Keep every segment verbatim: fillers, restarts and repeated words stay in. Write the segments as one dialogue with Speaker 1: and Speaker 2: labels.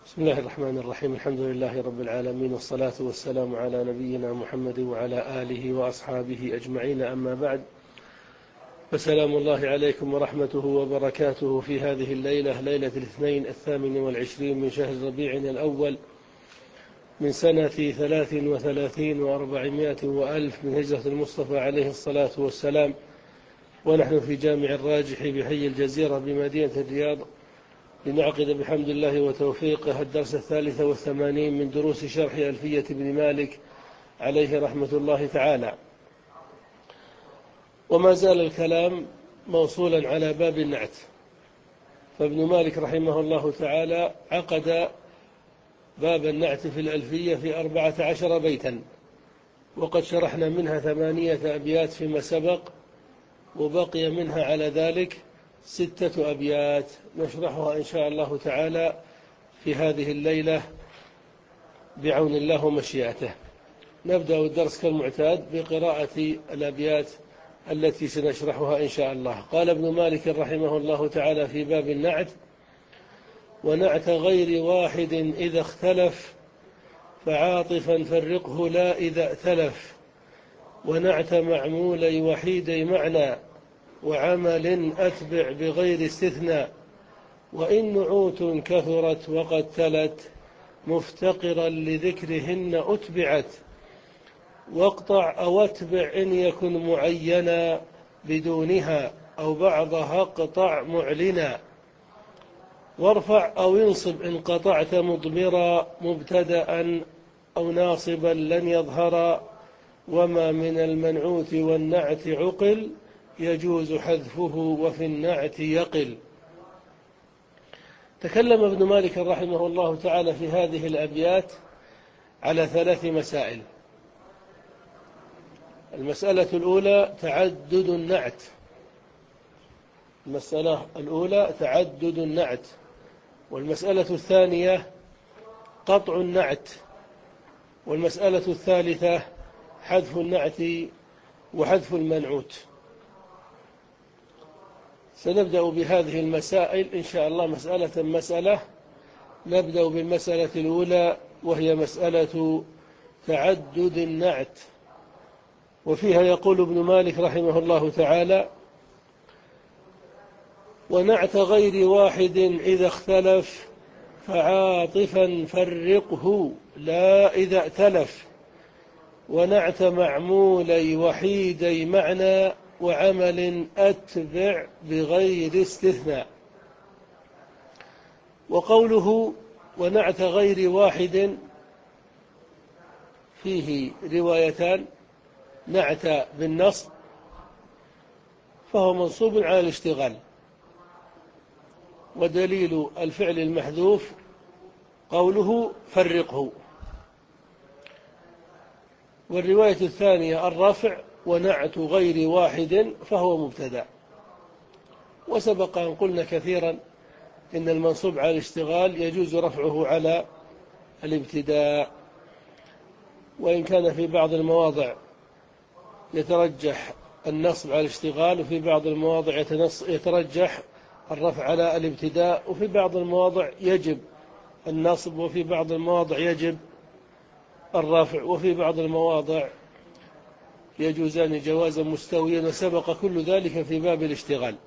Speaker 1: بسم الله الرحمن الرحيم. الحمد لله رب العالمين، والصلاة والسلام على نبينا محمد وعلى آله وأصحابه أجمعين، أما بعد، فسلام الله عليكم ورحمته وبركاته في هذه الليلة، ليلة الاثنين الثامن والعشرين من شهر ربيع الأول من سنة ثلاث وثلاثين وأربعمائة وألف من هجرة المصطفى عليه الصلاة والسلام، ونحن في جامع الراجح بحي الجزيرة بمدينة الرياض لنعقد بحمد الله وتوفيقه الدرس الثالث والثمانين من دروس شرح ألفية بن مالك عليه رحمة الله تعالى. وما زال الكلام موصولا على باب النعت، فابن مالك رحمه الله تعالى عقد باب النعت في الألفية في أربعة عشر بيتا، وقد شرحنا منها ثمانية أبيات فيما سبق، وبقي منها على ذلك ستة أبيات نشرحها إن شاء الله تعالى في هذه الليلة بعون الله ومشيئته. نبدأ الدرس كالمعتاد بقراءة الأبيات التي سنشرحها إن شاء الله. قال ابن مالك رحمه الله تعالى في باب النعت: ونعت غير واحد إذا اختلف فعاطفا فرقه لا إذا ائتلف، ونعت معمولي وحيدي معنى وعمل أتبع بغير استثناء، وإن نعوت كثرت وقد تلت مفتقرا لذكرهن أتبعت، واقطع أو اتبع إن يكن معينا بدونها أو بعضها اقطع معلنا، وارفع أو انصب إن قطعت مضمرا مبتدأ أو ناصبا لن يظهر، وما من المنعوت والنعت عقل يجوز حذفه وفي النعت يقل. تكلم ابن مالك رحمه الله تعالى في هذه الأبيات على ثلاث مسائل. المسألة الأولى تعدد النعت المسألة الأولى تعدد النعت والمسألة الثانية قطع النعت، والمسألة الثالثة حذف النعت وحذف المنعوت. سنبدأ بهذه المسائل إن شاء الله مسألة مسألة. نبدأ بالمسألة الأولى وهي مسألة تعدد النعت، وفيها يقول ابن مالك رحمه الله تعالى: ونعت غير واحد إذا اختلف فعاطفا فرقه لا إذا ائتلف، ونعت معمولي وحيدي معنى وعمل أتبع بغير استثناء. وقوله ونعت غير واحد فيه روايتان: نعت بالنصب فهو منصوب على الاشتغال، ودليل الفعل المحذوف قوله فرقه. والرواية الثانية الرفع ونعت غير واحد فهو مبتدأ. وسبق أن قلنا كثيرا إن المنصوب على الاشتغال يجوز رفعه على الابتداء، وإن كان في بعض المواضع يترجح النصب على الاشتغال، وفي بعض المواضع يترجح الرفع على الابتداء، وفي بعض المواضع يجب النصب، وفي بعض المواضع يجب الرفع، وفي بعض المواضع يجوزان جوازا مستويا، وسبق كل ذلك في باب الاشتغال.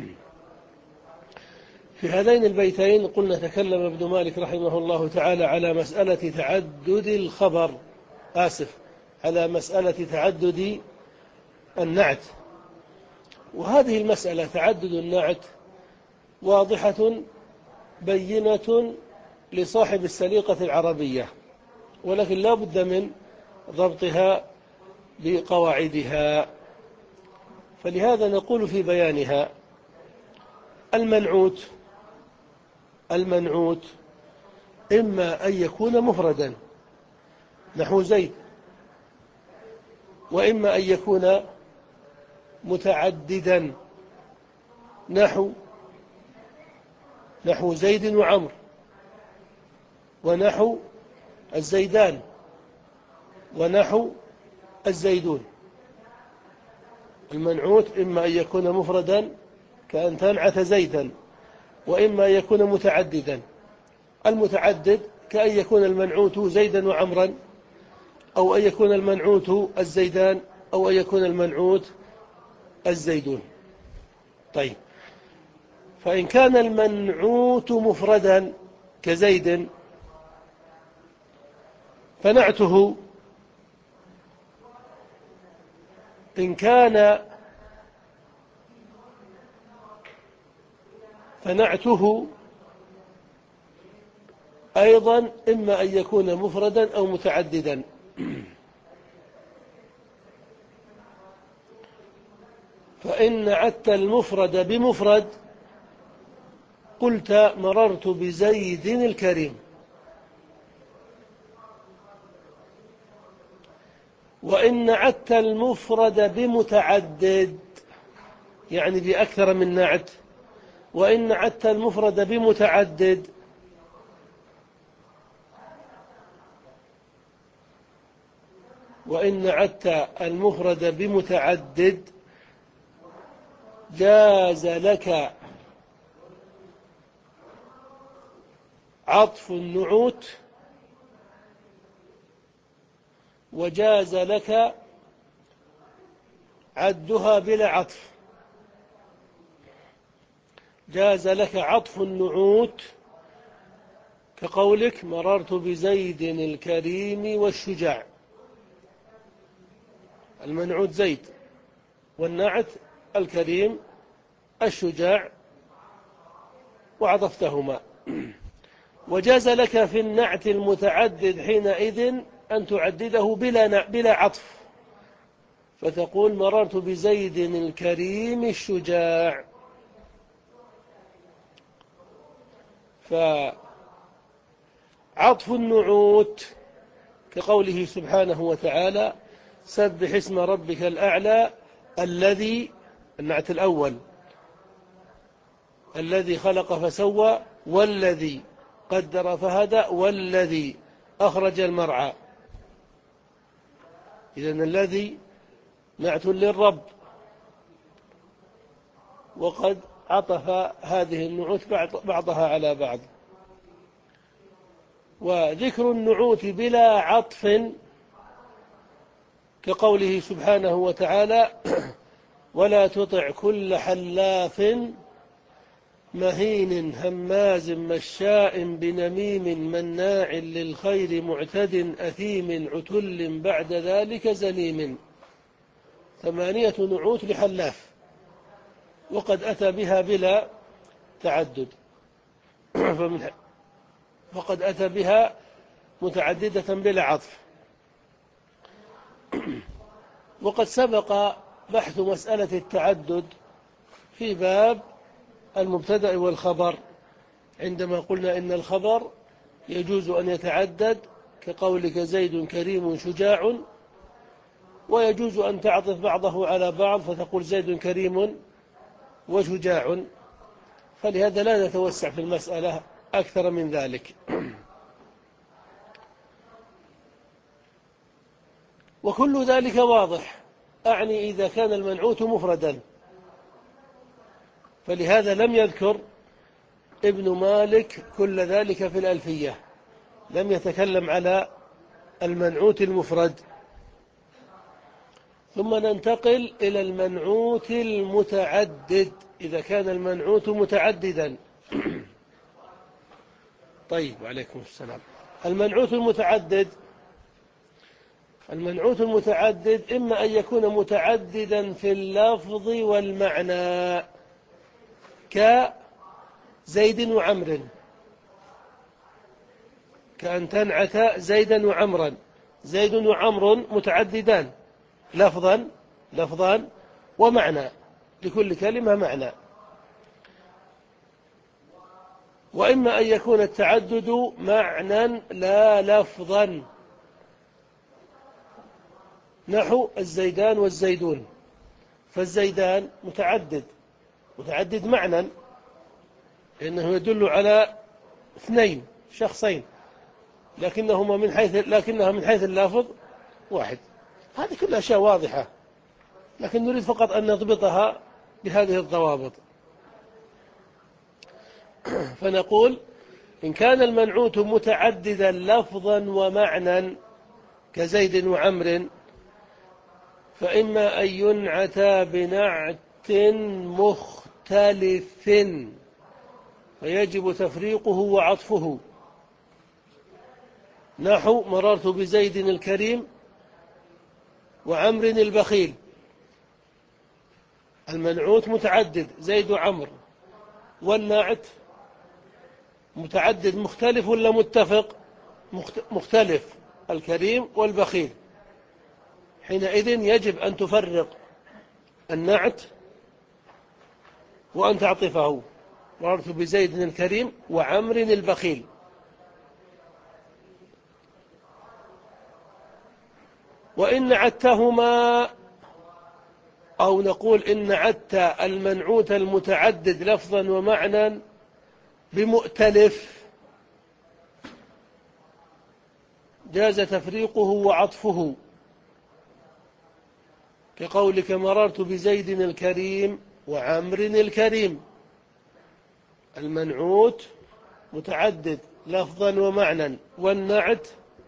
Speaker 1: في هذين البيتين قلنا تكلم ابن مالك رحمه الله تعالى على مسألة تعدد الخبر آسف على مسألة تعدد النعت. وهذه المسألة تعدد النعت واضحة بينة لصاحب السليقة العربية، ولكن لا بد من ضبطها بقواعدها. فلهذا نقول في بيانها: المنعوت المنعوت إما أن يكون مفردا نحو زيد، وإما أن يكون متعددا نحو نحو زيد وعمر، ونحو الزيدان، ونحو الزيدون. المنعوت إما أن يكون مفردا كأن تنعت زيدا، وإما أن يكون متعددا المتعدد كأن يكون المنعوت زيدا وعمرا، أو أن يكون المنعوت الزيدان، أو أن يكون المنعوت الزيدون. طيب، فإن كان المنعوت مفردا كزيد فنعته إن كان فنعته أيضا إما أن يكون مفردا أو متعددا. فإن نعت المفرد بمفرد قلت مررت بزيد الكريم، وإن نعت المفرد بمتعدد يعني بأكثر من نعت، وإن نعت المفرد بمتعدد وإن نعت المفرد بمتعدد جاز لك عطف النعوت، وجاز لك عدها بلا عطف. جاز لك عطف النعوت كقولك مررت بزيد الكريم والشجاع، المنعوت زيد والنعت الكريم الشجاع وعطفتهما. وجاز لك في النعت المتعدد حينئذ أن تعدده بلا بلا عطف، فتقول مررت بزيد الكريم الشجاع. فعطف النعوت كقوله سبحانه وتعالى سبح اسم ربك الأعلى الذي، النعت الأول الذي خلق فسوى، والذي قدر فهدى، والذي أخرج المرعى. إذن الذي نعت للرب، وقد عطف هذه النعوت بعضها على بعض. وذكر النعوت بلا عطف كقوله سبحانه وتعالى ولا تطع كل حلاف مهين هماز مشاء بنميم مناع للخير معتد أثيم عتل بعد ذلك زنيم. ثمانية نعوت لحلاف، وقد أتى بها بلا تعدد، فقد أتى بها متعددة بلا عطف. وقد سبق بحث مسألة التعدد في باب المبتدأ والخبر، عندما قلنا إن الخبر يجوز أن يتعدد كقولك زيد كريم شجاع، ويجوز أن تعطف بعضه على بعض فتقول زيد كريم وشجاع، فلهذا لا نتوسع في المسألة أكثر من ذلك. وكل ذلك واضح، أعني إذا كان المنعوت مفردا، فلهذا لم يذكر ابن مالك كل ذلك في الألفية، لم يتكلم على المنعوت المفرد. ثم ننتقل إلى المنعوت المتعدد إذا كان المنعوت متعددا. طيب، وعليكم السلام. المنعوت المتعدد المنعوت المتعدد إما أن يكون متعددا في اللفظ والمعنى كزيد وعمر، كأن تنعت زيدا وعمرا. زيد وعمر متعددان لفظا لفظان ومعنى، لكل كلمة معنى. وإما أن يكون التعدد معنى لا لفظا، نحو الزيدان والزيدون. فالزيدان متعدد متعدد معنى، لأنه يدل على اثنين شخصين، لكنهما من حيث لكنها من حيث اللفظ واحد. هذه كلها أشياء واضحة، لكن نريد فقط أن نضبطها بهذه الضوابط. فنقول إن كان المنعوت متعددا لفظا ومعنى كزيد وعمر فإما أن ينعتا بنعت مختلف فيجب تفريقه وعطفه، نحو مررت بزيد الكريم وعمر البخيل. المنعوت متعدد زيد وعمر، والناعت متعدد مختلف ولا متفق؟ مختلف، الكريم والبخيل. حينئذ يجب أن تفرق النعت وأن تعطفه، مررت بزيد الكريم وعمر البخيل. وإن نعتهما، أو نقول إن نعت المنعوت المتعدد لفظا ومعنى بمؤتلف جاز تفريقه وعطفه، كقولك مررت بزيد الكريم وعمر الكريم. المنعوت متعدد لفظا ومعنى، والنعت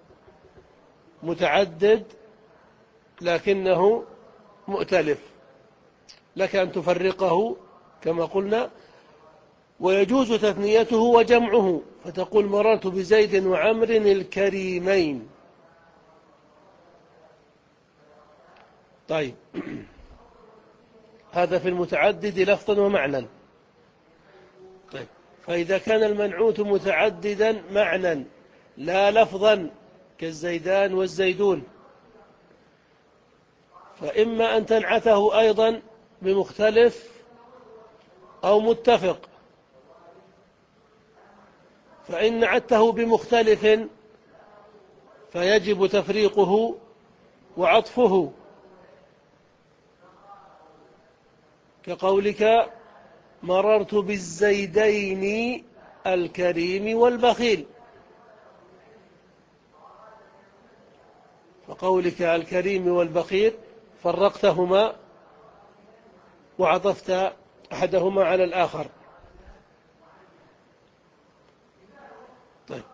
Speaker 1: متعدد لكنه مؤتلف، لك أن تفرقه كما قلنا، ويجوز تثنيته وجمعه، فتقول مررت بزيد وعمر الكريمين. طيب، هذا في المتعدد لفظا ومعنى. طيب، فإذا كان المنعوت متعددا معنى لا لفظا كالزيدان والزيدون، فإما أن تنعته أيضا بمختلف أو متفق. فإن نعته بمختلف فيجب تفريقه وعطفه، كقولك مررت بالزيدين الكريم والبخيل. فقولك الكريم والبخيل فرقتهما وعطفت أحدهما على الآخر. طيب،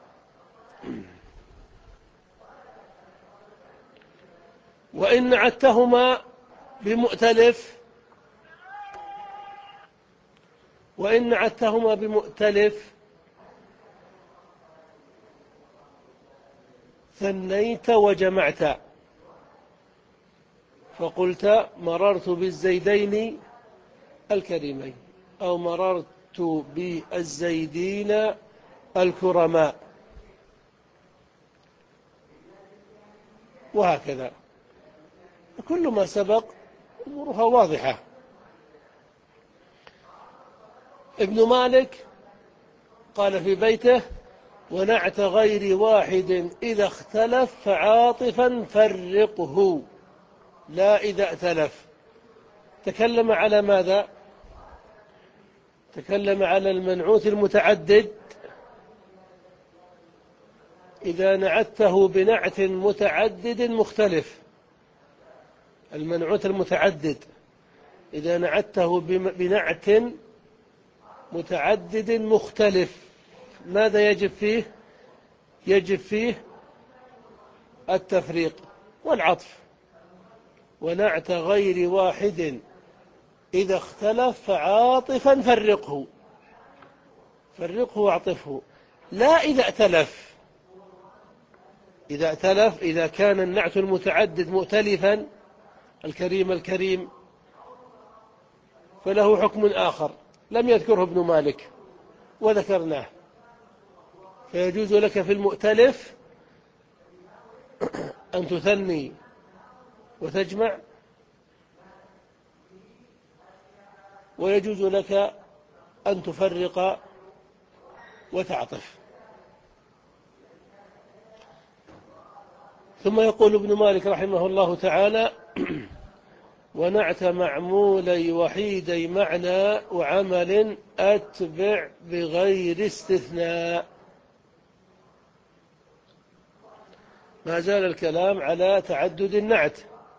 Speaker 1: وإن نعتهما بمؤتلف وإن نعتهما بمؤتلف ثنيت وجمعت، فقلت مررت بالزيدين الكريمين، أو مررت بالزيدين الكرماء، وهكذا. كل ما سبق أمورها واضحة. ابن مالك قال في بيته: ونعت غير واحد إذا اختلف فعاطفا فرقه لا إذا ائتلف. تكلم على ماذا؟ تكلم على المنعوت المتعدد إذا نعته بنعت متعدد مختلف. المنعوت المتعدد إذا نعته بنعت متعدد مختلف ماذا يجب فيه؟ يجب فيه التفريق والعطف. ونعت غير واحد إذا اختلف فعاطفا فرقه، فرقه واعطفه، لا إذا ائتلف. إذا ائتلف، إذا كان النعت المتعدد مؤتلفا، الكريم الكريم، فله حكم آخر لم يذكره ابن مالك وذكرناه. فيجوز لك في المؤتلف أن تثني وتجمع، ويجوز لك أن تفرق وتعطف. ثم يقول ابن مالك رحمه الله تعالى: ونعت معمولي وحيدي معنى وعمل أتبع بغير استثناء. ما زال الكلام على تعدد النعت،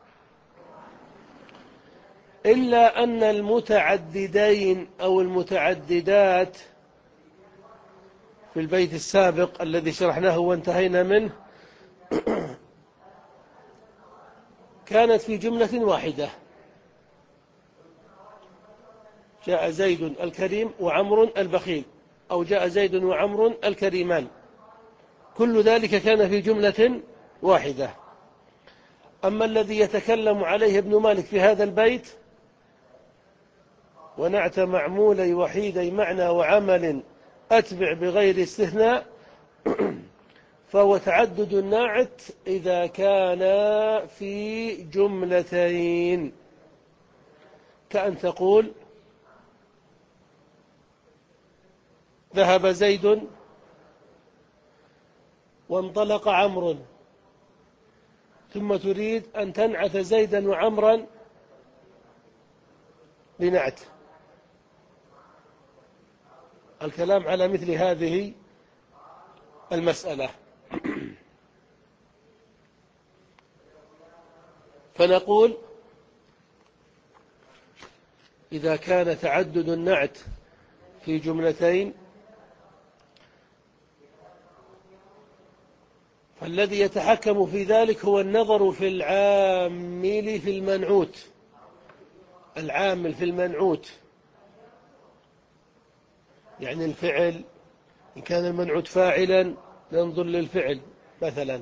Speaker 1: إلا أن المتعددين أو المتعددات في البيت السابق الذي شرحناه وانتهينا منه كانت في جملة واحدة: جاء زيد الكريم وعمر البخيل، أو جاء زيد وعمر الكريمان، كل ذلك كان في جملة واحدة. أما الذي يتكلم عليه ابن مالك في هذا البيت: ونعت معمولي وحيدي معنى وعمل أتبع بغير استثناء، فهو تعدد النعت إذا كان في جملتين، كأن تقول: ذهب زيد وانطلق عمرو، ثم تريد أن تنعت زيدا وعمرا بنعت. الكلام على مثل هذه المسألة. فنقول: إذا كان تعدد النعت في جملتين فالذي يتحكم في ذلك هو النظر في العامل في المنعوت. العامل في المنعوت يعني الفعل، إن كان المنعوت فاعلا ننظر للفعل مثلا،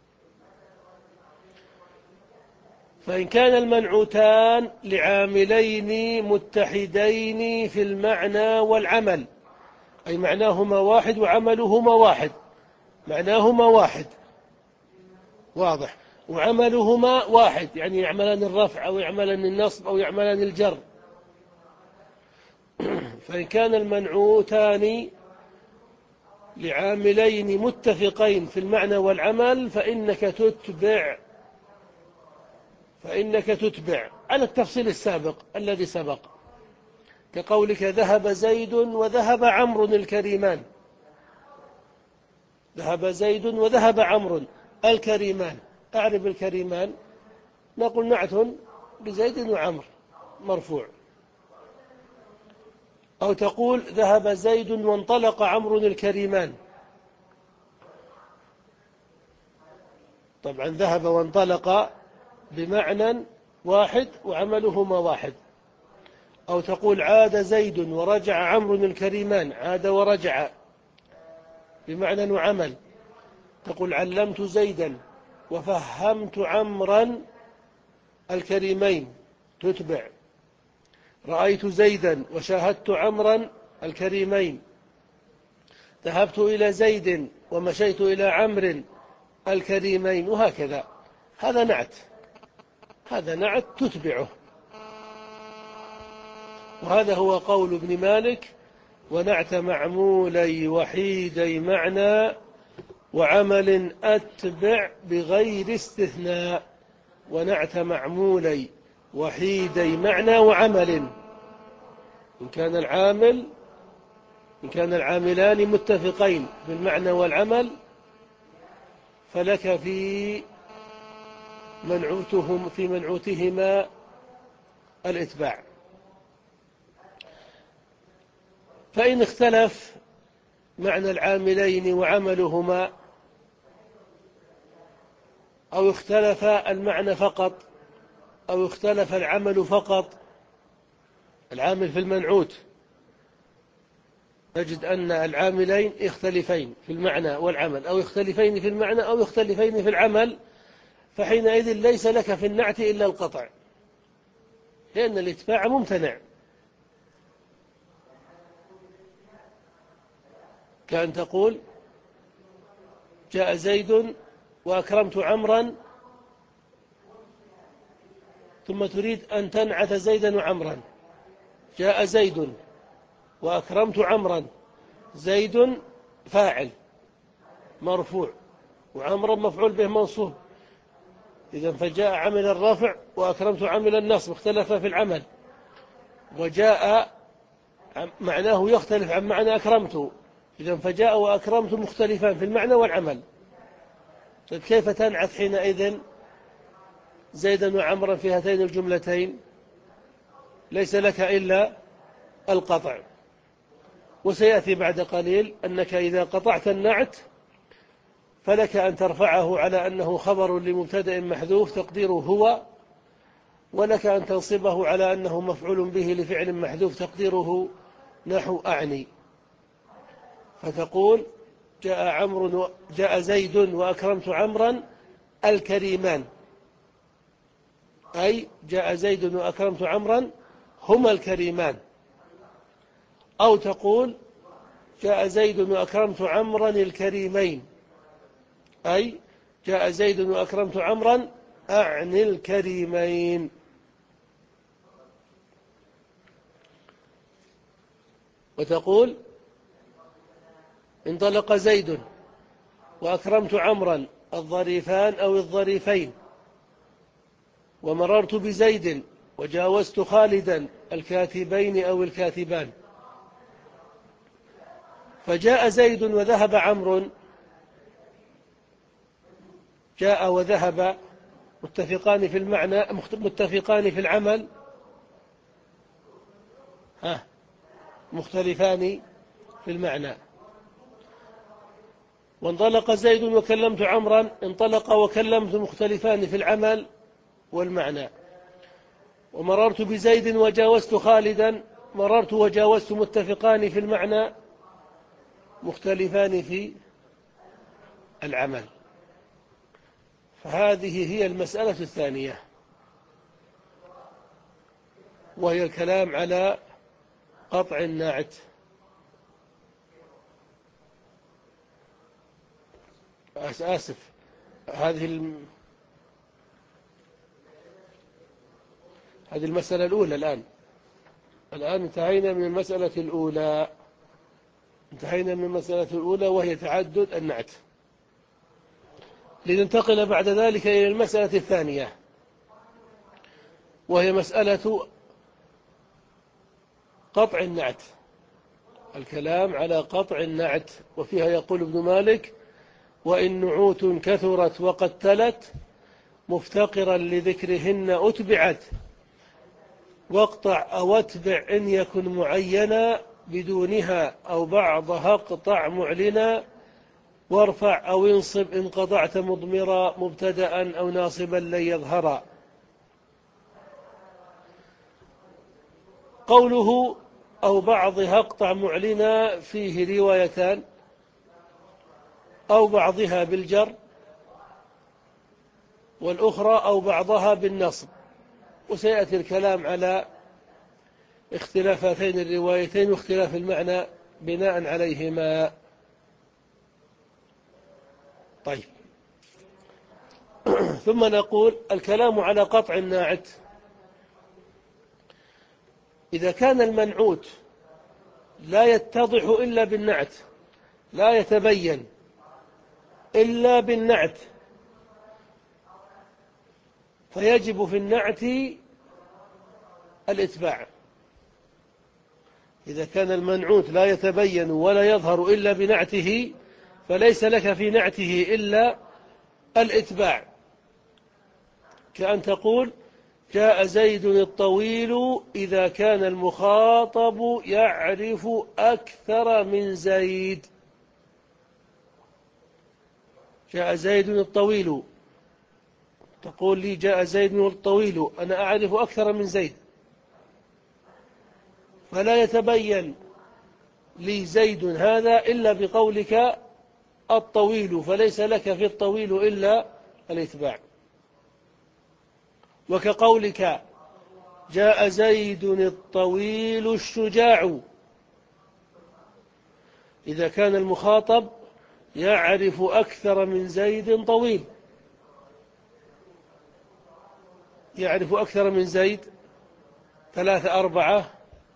Speaker 1: فإن كان المنعوتان لعاملين متحدين في المعنى والعمل، أي معناهما واحد وعملهما واحد، معناهما واحد واضح، وعملهما واحد، يعني يعملان الرفع أو يعملان النصب أو يعملان الجر. فإن كان المنعوتان لعاملين متفقين في المعنى والعمل فإنك تتبع فإنك تتبع على التفصيل السابق الذي سبق، كقولك: ذهب زيد وذهب عمرو الكريمان. ذهب زيد وذهب عمرو الكريمان. أعرف الكريمان، نقول نعت بزيد وعمر مرفوع. أو تقول: ذهب زيد وانطلق عمرو الكريمان. طبعا ذهب وانطلق بمعنى واحد وعملهما واحد. أو تقول: عاد زيد ورجع عمرو الكريمان. عاد ورجع بمعنى وعمل. تقول: علمت زيدا وفهمت عمرا الكريمين، تتبع. رأيت زيدا وشاهدت عمرا الكريمين. ذهبت إلى زيد ومشيت إلى عمرو الكريمين، وهكذا. هذا نعت، هذا نعت تتبعه. وهذا هو قول ابن مالك: ونعت معمولي وحيدي معنى وعمل أتبع بغير استثناء. ونعت معمولي وحيدي معنى وعمل، إن كان العامل إن كان العاملان متفقين في المعنى والعمل فلك في منعوتهم في منعوتهما الإتباع. فإن اختلف معنى العاملين وعملهما، أو اختلف المعنى فقط، أو اختلف العمل فقط، العامل في المنعوت نجد أن العاملين يختلفين في المعنى والعمل، أو يختلفين في المعنى أو يختلفين في العمل، فحينئذ ليس لك في النعت إلا القطع، لأن الاتباع ممتنع. كأن تقول: جاء زيد وأكرمت عمرا، ثم تريد أن تنعت زيدا وعمرا. جاء زيد وأكرمت عمرا، زيد فاعل مرفوع وعمرا مفعول به منصوب، إذا فجاء عمل الرفع وأكرمت عمل النصب، اختلف في العمل. وجاء معناه يختلف عن معنى أكرمت، إذا فجاء وأكرمت مختلفان في المعنى والعمل. طيب كيف تنعت حينئذ زيدا وعمرا في هاتين الجملتين؟ ليس لك إلا القطع. وسيأتي بعد قليل أنك إذا قطعت النعت فلك أن ترفعه على أنه خبر لمبتدأ محذوف تقديره هو، ولك أن تنصبه على أنه مفعول به لفعل محذوف تقديره نحو أعني. فتقول جاء عمرو جاء زيد وأكرمت عمرا الكريمان، أي جاء زيد وأكرمت عمرا هما الكريمان. أو تقول جاء زيد وأكرمت عمرا الكريمين، أي جاء زيد وأكرمت عمرا أعني الكريمين. وتقول انطلق زيد وأكرمت عمرا الظريفان أو الظريفين، ومررت بزيد وجاوزت خالدا الكاتبين أو الكاتبان. فجاء زيد وذهب عمرو، جاء وذهب متفقان في المعنى متفقان في العمل، ها مختلفان في المعنى. وانطلق زيد وكلمت عمرا، انطلق وكلمت مختلفان في العمل والمعنى. ومررت بزيد وجاوزت خالدا، مررت وجاوزت متفقان في المعنى مختلفان في العمل. فهذه هي المسألة الثانية، وهي الكلام على قطع النعت. آسف هذه الم... هذه المسألة الأولى. الآن الآن انتهينا من المسألة الأولى انتهينا من المسألة الأولى وهي تعدد النعت. لننتقل بعد ذلك إلى المسألة الثانية، وهي مسألة قطع النعت، الكلام على قطع النعت. وفيها يقول ابن مالك: وإن نعوت كثرت وقد تلت مفتقرا لذكرهن أتبعت، واقطع أو اتبع إن يكن معينا بدونها أو بعضها اقطع معلنا، وارفع أو انصب إن قطعت مضمرا مبتدأ أو ناصبا لن يظهرا. قوله أو بعضها اقطع معلنا فيه روايتان: أو بعضها بالجر، والأخرى أو بعضها بالنصب. وسيأتي الكلام على اختلاف هاتين الروايتين واختلاف المعنى بناء عليهما. طيب ثم نقول الكلام على قطع الناعت. إذا كان المنعوت لا يتضح إلا بالنعت، لا يتبين إلا بالنعت، فيجب في النعت الإتباع. إذا كان المنعوت لا يتبين ولا يظهر إلا بنعته فليس لك في نعته إلا الإتباع. كأن تقول جاء زيد الطويل إذا كان المخاطب يعرف أكثر من زيد. جاء زيد الطويل، تقول لي جاء زيد الطويل، أنا أعرف أكثر من زيد، فلا يتبين لي زيد هذا إلا بقولك الطويل، فليس لك في الطويل إلا الإتباع. وكقولك جاء زيد الطويل الشجاع، إذا كان المخاطب يعرف أكثر من زيد طويل، يعرف أكثر من زيد ثلاثة أربعة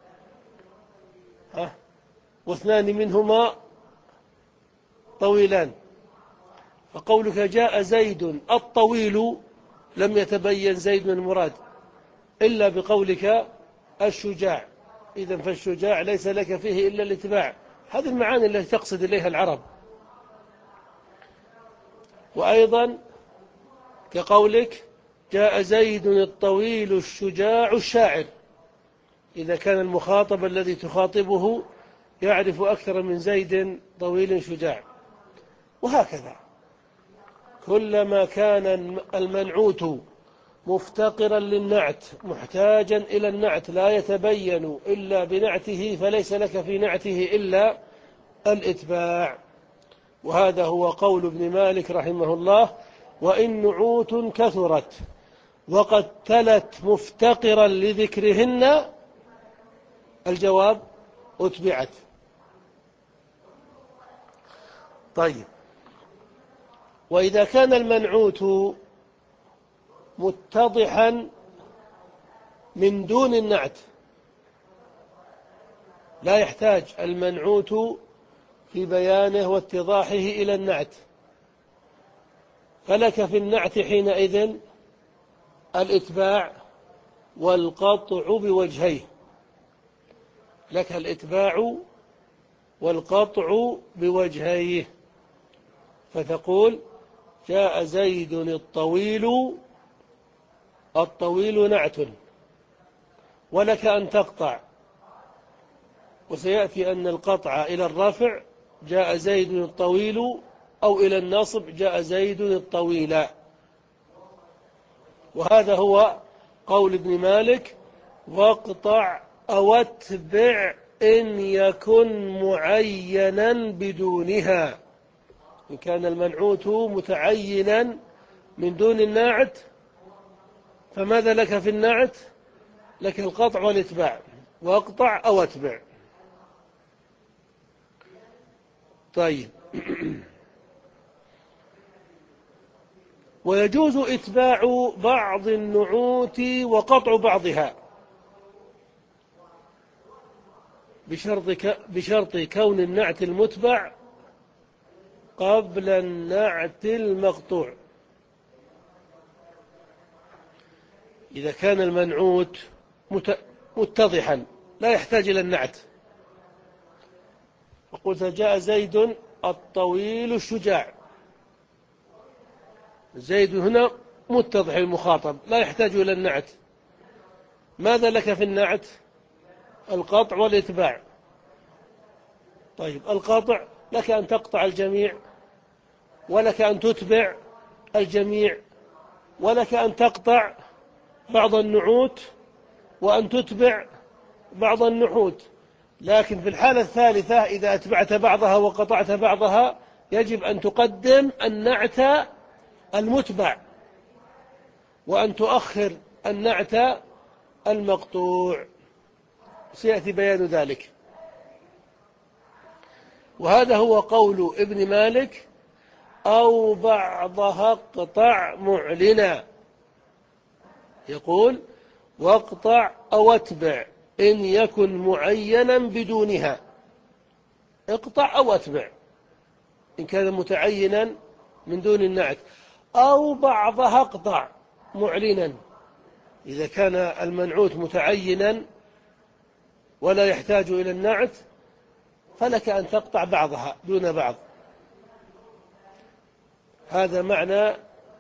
Speaker 1: ها واثنان منهما طويلان. فقولك جاء زيد الطويل لم يتبين زيد من المراد إلا بقولك الشجاع، إذن فالشجاع ليس لك فيه إلا الاتباع. هذه المعاني التي تقصد إليها العرب. وأيضا كقولك جاء زيد الطويل الشجاع الشاعر، إذا كان المخاطب الذي تخاطبه يعرف أكثر من زيد طويل شجاع، وهكذا. كلما كان المنعوت مفتقرا للنعت محتاجا إلى النعت لا يتبين إلا بنعته فليس لك في نعته إلا الإتباع. وهذا هو قول ابن مالك رحمه الله: وإن نعوت كثرت وقد تلت مفتقرا لذكرهن، الجواب: أتبعت. طيب، وإذا كان المنعوت متضحا من دون النعت، لا يحتاج المنعوت في بيانه واتضاحه إلى النعت، فلك في النعت حينئذ الإتباع والقطع بوجهيه. لك الإتباع والقطع بوجهيه، فتقول: جاء زيد الطويل. الطويل نعت، ولك أن تقطع، وسيأتي أن القطع إلى الرفع: جاء زيد الطويل، أو إلى النصب: جاء زيد الطويل. وهذا هو قول ابن مالك: واقطع أو اتبع إن يكن معينا بدونها. إن كان المنعوت متعينا من دون الناعت، فماذا لك في النعت؟ لك القطع والاتباع، واقطع أو اتبع. طيب. ويجوز إتباع بعض النعوت وقطع بعضها بشرط بشرط كون النعت المتبع قبل النعت المقطوع. إذا كان المنعوت متضحا لا يحتاج إلى النعت، فقلت: جاء زيد الطويل الشجاع. زيد هنا متضح المخاطب، لا يحتاج إلى النعت. ماذا لك في النعت؟ القطع والإتباع. طيب، القطع لك أن تقطع الجميع، ولك أن تتبع الجميع، ولك أن تقطع بعض النعوت وأن تتبع بعض النحوت. لكن في الحالة الثالثة إذا أتبعت بعضها وقطعت بعضها يجب أن تقدم النعت المتبع وأن تؤخر النعت المقطوع، سيأتي بيان ذلك. وهذا هو قول ابن مالك: أو بعضها اقطع معلنا. يقول: واقطع أو اتبع إن يكن معينا بدونها. اقطع أو اتبع إن كان متعينا من دون النعت، أو بعضها اقطع معلنا إذا كان المنعوت متعينا ولا يحتاج إلى النعت، فلك أن تقطع بعضها دون بعض. هذا معنى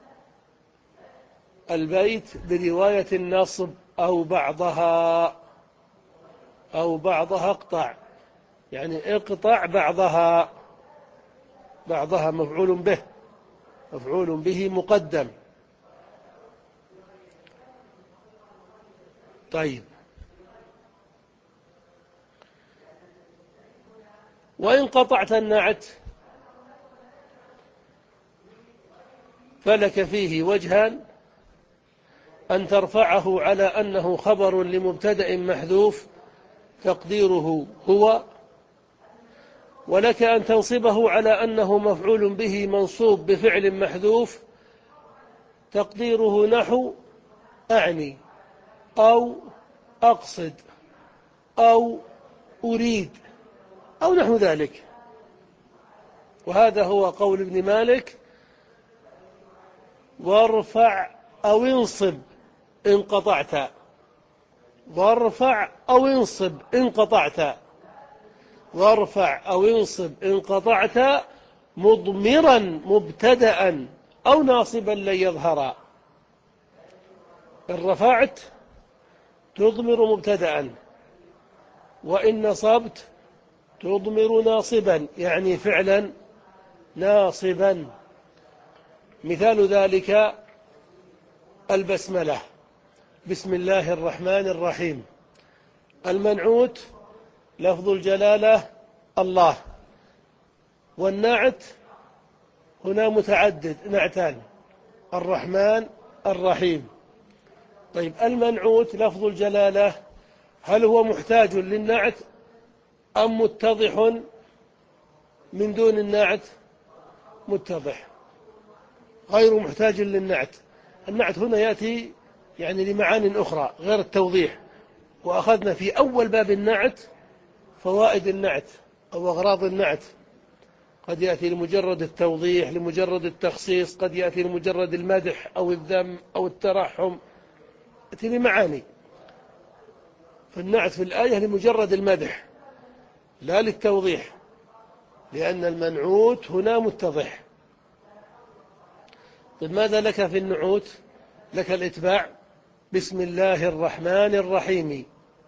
Speaker 1: البيت برواية النصب: أو بعضها، أو بعضها اقطع، يعني اقطع بعضها. بعضها مفعول به، مفعول به مقدم. طيب، وإن قطعت النعت فلك فيه وجهان: أن ترفعه على أنه خبر لمبتدأ محذوف تقديره هو، ولك أن تنصبه على أنه مفعول به منصوب بفعل محذوف تقديره نحو أعني، أو أقصد، أو أريد، أو نحو ذلك. وهذا هو قول ابن مالك: وارفع أو انصب إن قطعت. وارفع أو انصب إن قطعت. وارفع أو انصب إن قطعت مضمرا مبتدأ أو ناصبا لن يظهر. إن رفعت تضمر مبتدأ، وإن نصبت تضمر ناصبا يعني فعلا ناصبا. مثال ذلك البسملة، بسم الله الرحمن الرحيم. المنعوت لفظ الجلالة الله، والنعت هنا متعدد نعتان، الرحمن الرحيم. طيب المنعوت لفظ الجلالة هل هو محتاج للنعت أم متضح من دون النعت؟ متضح غير محتاج للنعت. النعت هنا يأتي يعني لمعان أخرى غير التوضيح، وأخذنا في أول باب النعت فوائد النعت أو أغراض النعت. قد يأتي لمجرد التوضيح، لمجرد التخصيص، قد يأتي لمجرد المدح أو الذم أو الترحم، يأتي لمعاني. فالنعت في الآية لمجرد المدح لا للتوضيح، لأن المنعوت هنا متضح. طيب ماذا لك في النعوت؟ لك الإتباع، بسم الله الرحمن الرحيم،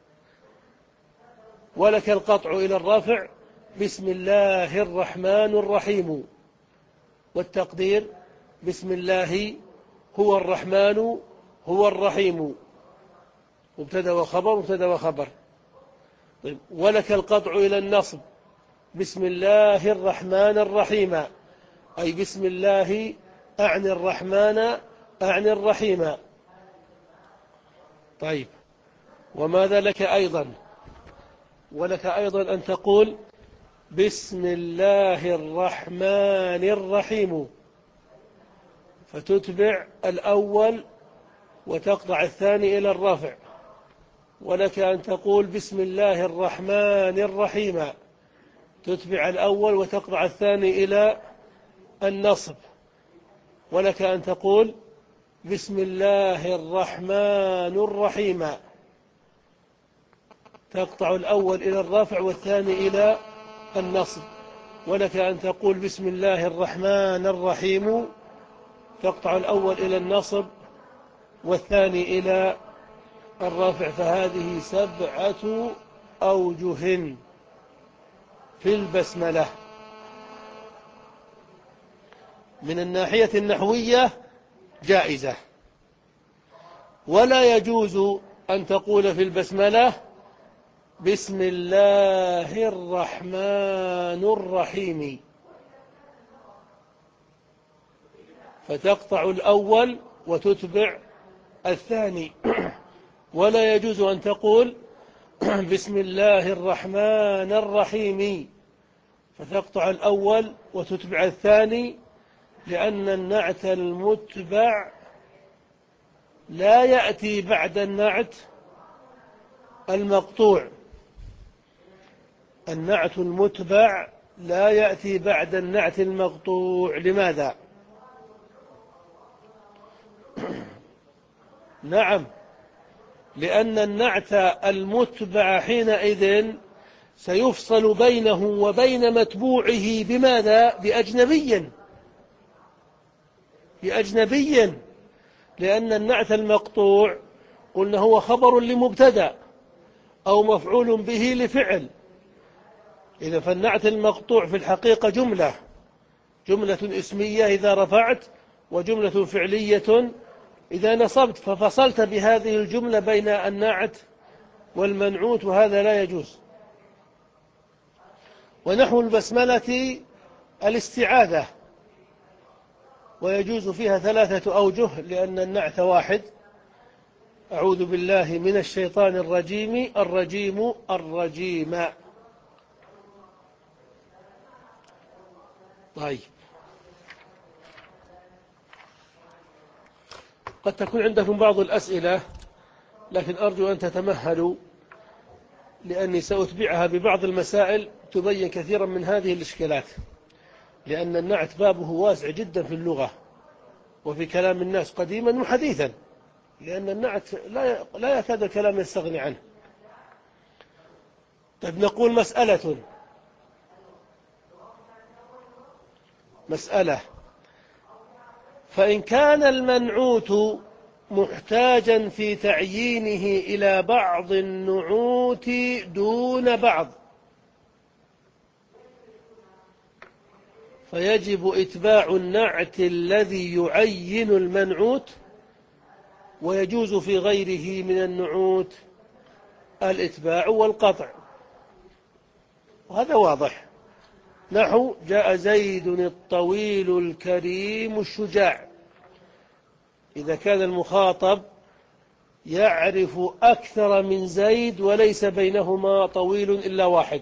Speaker 1: ولك القطع إلى الرافع، بسم الله الرحمن الرحيم، والتقدير بسم الله هو الرحمن هو الرحيم، مبتدا وخبر مبتدا وخبر. طيب ولك القطع إلى النصب، بسم الله الرحمن الرحيم، أي بسم الله أعني الرحمن أعني الرحيم. طيب وماذا لك أيضا؟ ولك أيضا أن تقول بسم الله الرحمن الرحيم، فتتبع الأول وتقطع الثاني إلى الرفع. ولك أن تقول بسم الله الرحمن الرحيم، تتبع الأول وتقطع الثاني إلى النصب. ولك أن تقول بسم الله الرحمن الرحيم، تقطع الأول إلى الرفع والثاني إلى النصب. ولك أن تقول بسم الله الرحمن الرحيم، تقطع الأول إلى النصب والثاني إلى الرفع. فهذه سبعة أوجه في البسملة. من الناحية النحوية جائزة، ولا يجوز أن تقول في البسملة بسم الله الرحمن الرحيم، فتقطع الأول وتتبع الثاني. ولا يجوز أن تقول بسم الله الرحمن الرحيم، فتقطع الأول وتتبع الثاني، لأن النعت المتبع لا يأتي بعد النعت المقطوع. النعت المتبع لا يأتي بعد النعت المقطوع. لماذا؟ نعم، لأن النعت المتبع حينئذ سيفصل بينه وبين متبوعه بماذا؟ بأجنبي بأجنبي لأن النعت المقطوع قلنا هو خبر لمبتدأ أو مفعول به لفعل. إذا فالنعت المقطوع في الحقيقة جملة جملة اسمية إذا رفعت، وجملة فعلية إذا نصبت، ففصلت بهذه الجملة بين النعت والمنعوت، وهذا لا يجوز. ونحو البسملة الاستعاذة، ويجوز فيها ثلاثة أوجه لأن النعت واحد، أعوذ بالله من الشيطان الرجيم الرجيم الرجيم. طيب قد تكون عندكم بعض الأسئلة، لكن أرجو أن تتمهلوا لأني سأتبعها ببعض المسائل تبين كثيرا من هذه الإشكالات، لأن النعت بابه واسع جدا في اللغة وفي كلام الناس قديما وحديثا، لأن النعت لا لا يكاد الكلام يستغني عنه. طيب نقول مسألة مسألة فإن كان المنعوت محتاجا في تعيينه إلى بعض النعوت دون بعض، فيجب إتباع النعت الذي يعين المنعوت، ويجوز في غيره من النعوت الإتباع والقطع، وهذا واضح. نحو جاء زيد الطويل الكريم الشجاع، إذا كان المخاطب يعرف أكثر من زيد وليس بينهما طويل إلا واحد،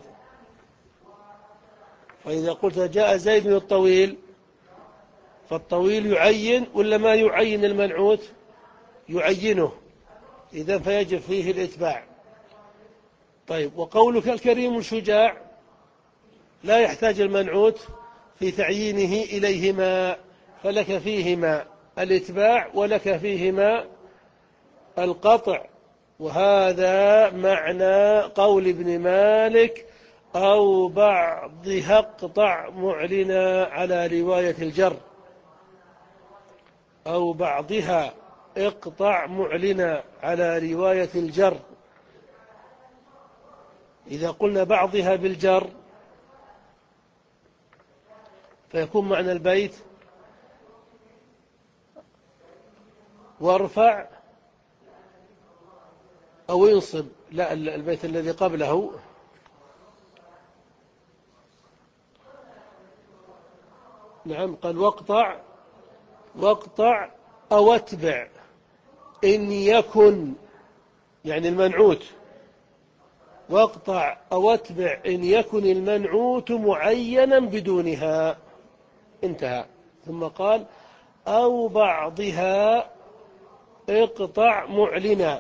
Speaker 1: فإذا قلت جاء زيد الطويل فالطويل يعين ولا ما يعين المنعوت؟ يعينه، إذا فيجب فيه الإتباع. طيب، وقولك الكريم الشجاع لا يحتاج المنعوت في تعيينه إليهما، فلك فيهما الإتباع ولك فيهما القطع، وهذا معنى قول ابن مالك أو بعضها اقطع معلنا على رواية الجر، أو بعضها اقطع معلنا على رواية الجر. إذا قلنا بعضها بالجر فيكون معنى البيت وارفع أو ينصب، لا، البيت الذي قبله نعم قال واقطع واقطع أو اتبع إن يكن، يعني المنعوت، واقطع أو اتبع إن يكن المنعوت معينا بدونها، انتهى. ثم قال أو بعضها اقطع معلنا،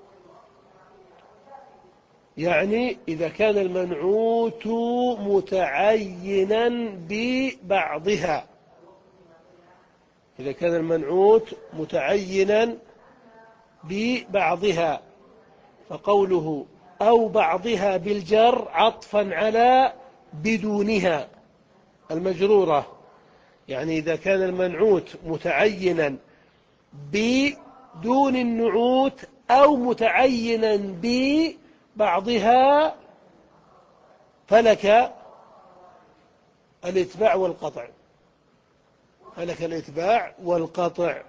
Speaker 1: يعني إذا كان المنعوت متعينا ببعضها، إذا كان المنعوت متعينا ببعضها، فقوله أو بعضها بالجر عطفا على بدونها المجرورة، يعني إذا كان المنعوت متعينا بدون النعوت أو متعينا ببعضها فلك الإتباع والقطع، فلك الإتباع والقطع،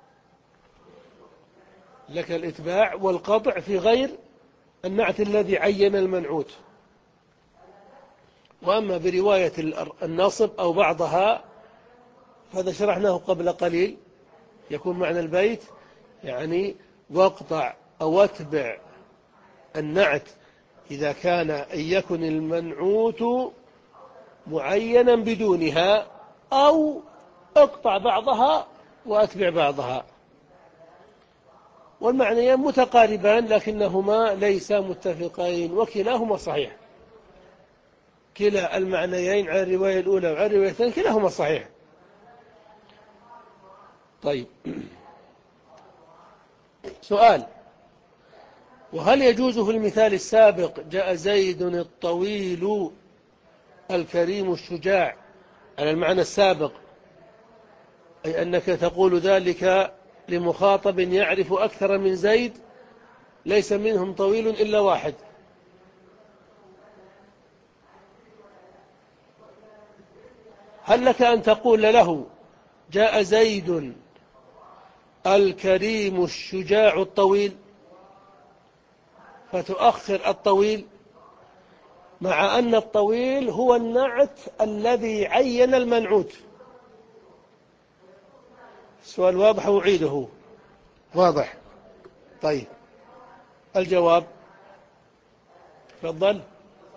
Speaker 1: لك الإتباع والقطع في غير النعت الذي عين المنعوت. وأما برواية النصب أو بعضها هذا شرحناه قبل قليل، يكون معنى البيت يعني واقطع أو اتبع النعت إذا كان أن يكن المنعوت معينا بدونها، أو اقطع بعضها واتبع بعضها، والمعنيان متقاربان لكنهما ليسا متفقين، وكلاهما صحيح، كلا المعنيين على الرواية الأولى وعلى الرواية الثانية كلاهما صحيح. طيب، سؤال: وهل يجوز في المثال السابق جاء زيد الطويل الكريم الشجاع على المعنى السابق، أي أنك تقول ذلك لمخاطب يعرف أكثر من زيد ليس منهم طويل إلا واحد، هل لك أن تقول له جاء زيد الكريم الشجاع الطويل فتؤخر الطويل، مع أن الطويل هو النعت الذي عين المنعوت؟ السؤال واضح وأعيده. واضح. طيب، الجواب تفضل.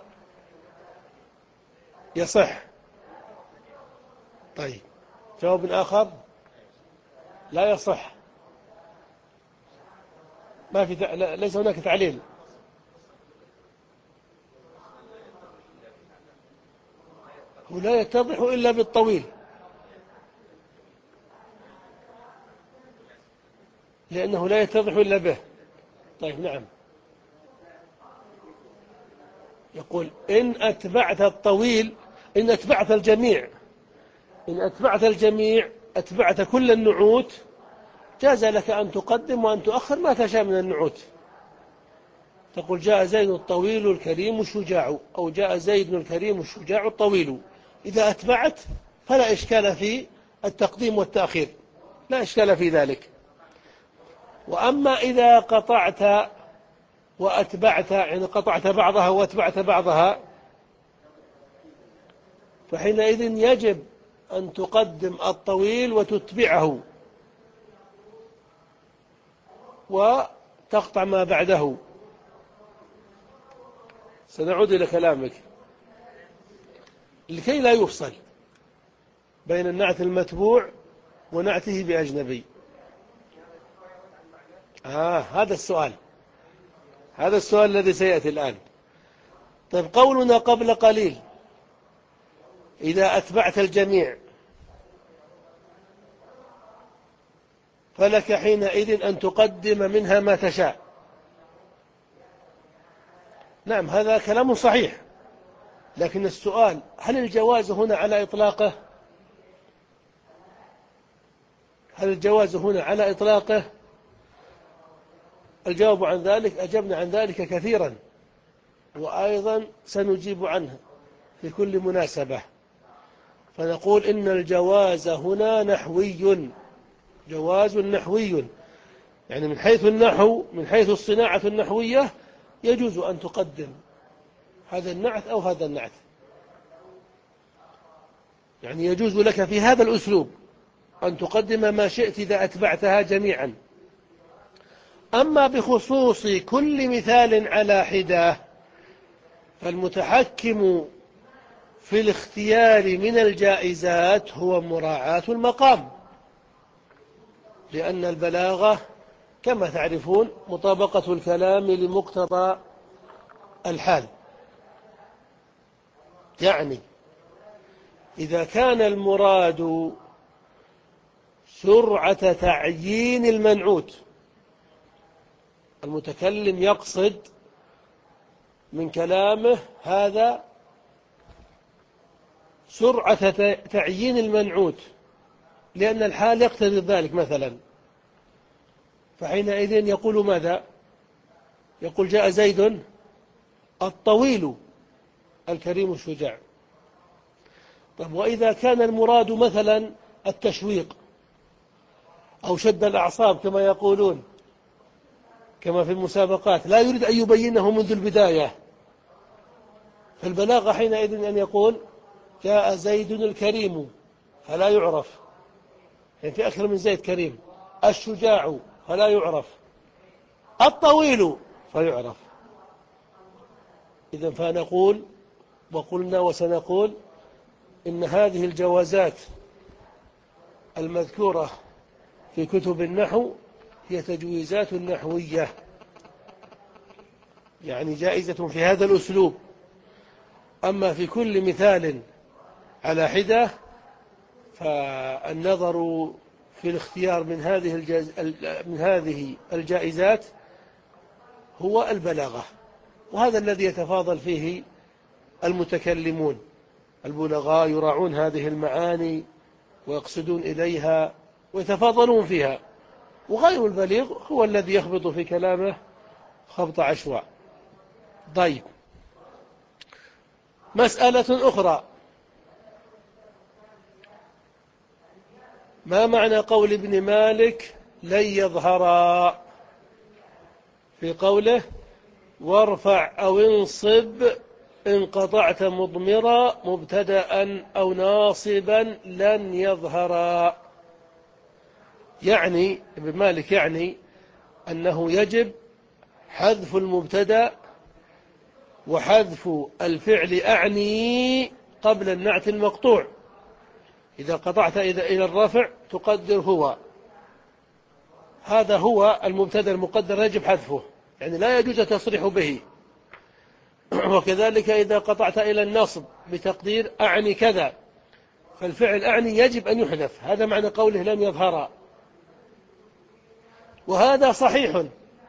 Speaker 1: يصح. طيب، جواب آخر لا يصح، ما في ت... ليس هناك تعليل. هو لا يتضح إلا بالطويل، لأنه لا يتضح إلا به. طيب، نعم، يقول إن أتبعت الطويل، إن أتبعت الجميع، إن أتبعت الجميع أتبعت كل النعوت، جاز لك أن تقدم وأن تؤخر ما تشاء من النعوت، تقول جاء زيد الطويل الكريم الشجاع، أو جاء زيد الكريم الشجاع الطويل. إذا أتبعت فلا إشكال في التقديم والتأخير، لا إشكال في ذلك. وأما إذا قطعت وأتبعت، يعني قطعت بعضها وأتبعت بعضها، فحينئذ يجب أن تقدم الطويل وتتبعه وتقطع ما بعده. سنعود إلى كلامك. لكي لا يفصل بين النعت المتبوع ونعته بأجنبي. آه هذا السؤال، هذا السؤال الذي سيأتي الآن. طيب، قولنا قبل قليل إذا أتبعت الجميع فلك حينئذ أن تقدم منها ما تشاء. نعم، هذا كلام صحيح، لكن السؤال هل الجواز هنا على إطلاقه؟ هل الجواز هنا على إطلاقه؟ الجواب عن ذلك أجبنا عن ذلك كثيرا، وأيضا سنجيب عنه في كل مناسبة. فنقول إن الجواز هنا نحوي، جواز نحوي، يعني من حيث النحو، من حيث الصناعة النحوية يجوز أن تقدم هذا النعت أو هذا النعت، يعني يجوز لك في هذا الأسلوب أن تقدم ما شئت إذا أتبعتها جميعا. أما بخصوص كل مثال على حدة، فالمتحكم في الاختيار من الجائزات هو مراعاة المقام، لأن البلاغة كما تعرفون مطابقة الكلام لمقتضى الحال. يعني إذا كان المراد سرعة تعيين المنعوت، المتكلم يقصد من كلامه هذا سرعة تعيين المنعوت لأن الحال يقتضي ذلك مثلا، فحينئذ يقول ماذا؟ يقول جاء زيد الطويل الكريم الشجاع. طب وإذا كان المراد مثلا التشويق أو شد الأعصاب كما يقولون، كما في المسابقات، لا يريد أن يبينه منذ البداية، فالبلاغة حينئذ أن يقول جاء زيد الكريم فلا يعرف، يعني في أكثر من زيد كريم. الشجاع فلا يعرف، الطويل فيعرف. إذن فنقول وقلنا وسنقول إن هذه الجوازات المذكورة في كتب النحو هي تجويزات نحوية، يعني جائزة في هذا الأسلوب. أما في كل مثال على حدة فالنظر في الاختيار من هذه الجائز من هذه الجائزات هو البلاغة، وهذا الذي يتفاضل فيه المتكلمون. البلغاء يراعون هذه المعاني ويقصدون إليها ويتفاضلون فيها، وغير البليغ هو الذي يخبط في كلامه خبط عشواء. طيب، مسألة أخرى، ما معنى قول ابن مالك لن يظهرا في قوله وارفع أو انصب إن قطعت مضمرا مبتدأ أو ناصبا لن يظهرا؟ يعني ابن مالك يعني أنه يجب حذف المبتدأ وحذف الفعل أعني قبل النعت المقطوع. إذا قطعت إلى الرفع تقدر هو، هذا هو المبتدأ المقدر يجب حذفه، يعني لا يجوز التصريح به. وكذلك إذا قطعت إلى النصب بتقدير أعني كذا، فالفعل أعني يجب أن يحذف. هذا معنى قوله لن يظهر، وهذا صحيح،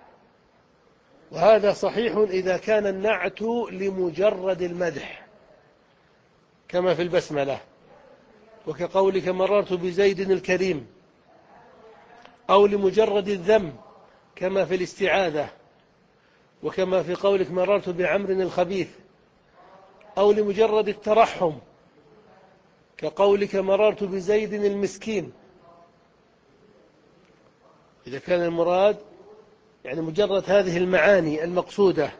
Speaker 1: وهذا صحيح إذا كان النعت لمجرد المدح كما في البسملة، وكقولك مررت بزيد الكريم، أو لمجرد الذم كما في الاستعاذة، وكما في قولك مررت بعمر الخبيث، أو لمجرد الترحم كقولك مررت بزيد المسكين، إذا كان المراد يعني مجرد هذه المعاني المقصودة.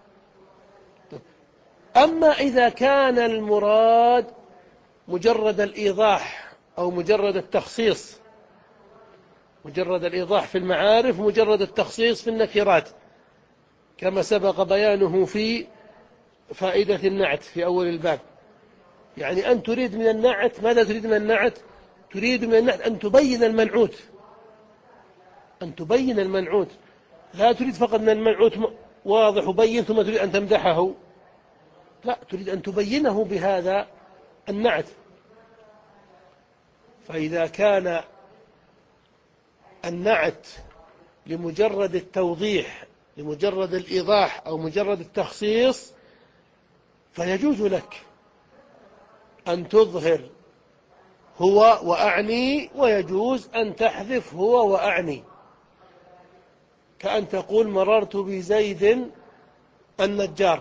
Speaker 1: أما إذا كان المراد مجرد الإيضاح أو مجرد التخصيص، مجرد الإيضاح في المعارف، مجرد التخصيص في النكرات، كما سبق بيانه في فائدة النعت في أول الباب. يعني أن تريد من النعت، ماذا تريد من النعت؟ تريد من النعت أن تبين المنعوت، أن تبين المنعوت، لا تريد فقط أن المنعوت واضح وبين ثم تريد أن تمدحه، لا، تريد أن تبينه بهذا النعت. فإذا كان النعت لمجرد التوضيح، لمجرد الإيضاح أو مجرد التخصيص، فيجوز لك أن تظهر هو وأعني، ويجوز أن تحذف هو وأعني، كأن تقول مررت بزيد النجار.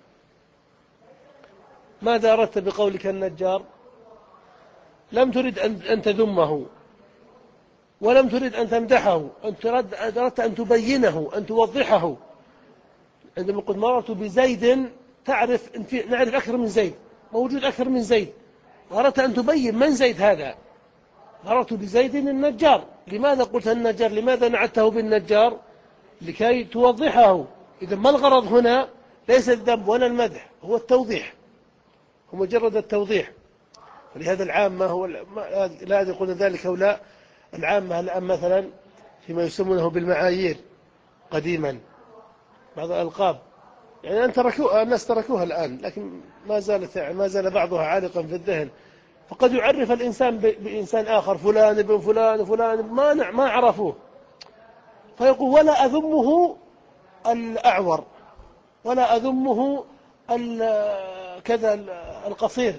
Speaker 1: ماذا أردت بقولك النجار؟ لم ترد أن تذمه ولم ترد أن تمدحه، أنت أردت أن تبينه، أن توضحه. عندما قلت مررت بزيد، تعرف نعرف أكثر من زيد، موجود أكثر من زيد، وأردت أن تبين من زيد هذا. مررت بزيد النجار. لماذا قلت النجار؟ لماذا نعته بالنجار؟ لكي توضحه. إذا ما الغرض هنا؟ ليس الذم ولا المدح، هو التوضيح، هو مجرد التوضيح. ولهذا العامة هو لا يقول ذلك أو لا، العامة الآن مثلا فيما يسمونه بالمعايير قديما، بعض الألقاب يعني أن تركوها، الناس تركوها الآن، لكن ما زالت ما زال بعضها عالقا في الذهن. فقد يعرف الإنسان بإنسان آخر فلان ابن فلان فلان ما ما عرفوه، فيقول ولا أذمه الأعور ولا أذمه كذا القصير.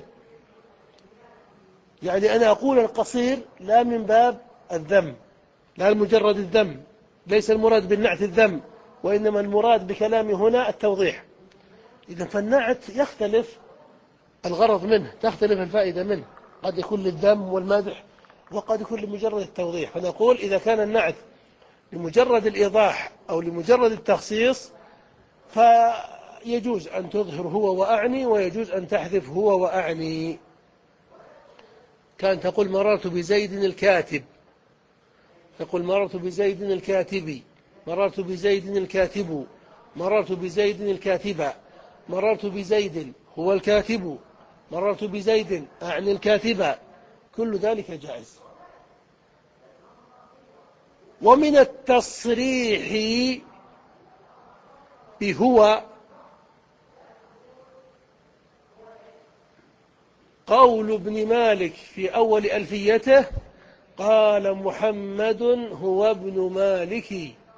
Speaker 1: يعني أنا أقول القصير لا من باب الذم، لا المجرد الذم، ليس المراد بالنعت الذم، وإنما المراد بكلامي هنا التوضيح. إذن فالنعت يختلف الغرض منه، تختلف الفائدة منه، قد يكون للذم والمدح، وقد يكون لمجرد التوضيح. فنقول إذا كان النعت لمجرد الإيضاح أو لمجرد التخصيص فيجوز أن تظهر هو وأعني، ويجوز أن تحذف هو وأعني. كان تقول مررت بزيد الكاتب، تقول مررت بزيد الكاتب، مررت بزيد الكاتب، مررت بزيد الكاتبة، مررت بزيد هو الكاتب، مررت بزيد أعني الكاتبة، كل ذلك جائز. ومن التصريح بهو قول ابن مالك في أول ألفيته قال محمد هو ابن مالك،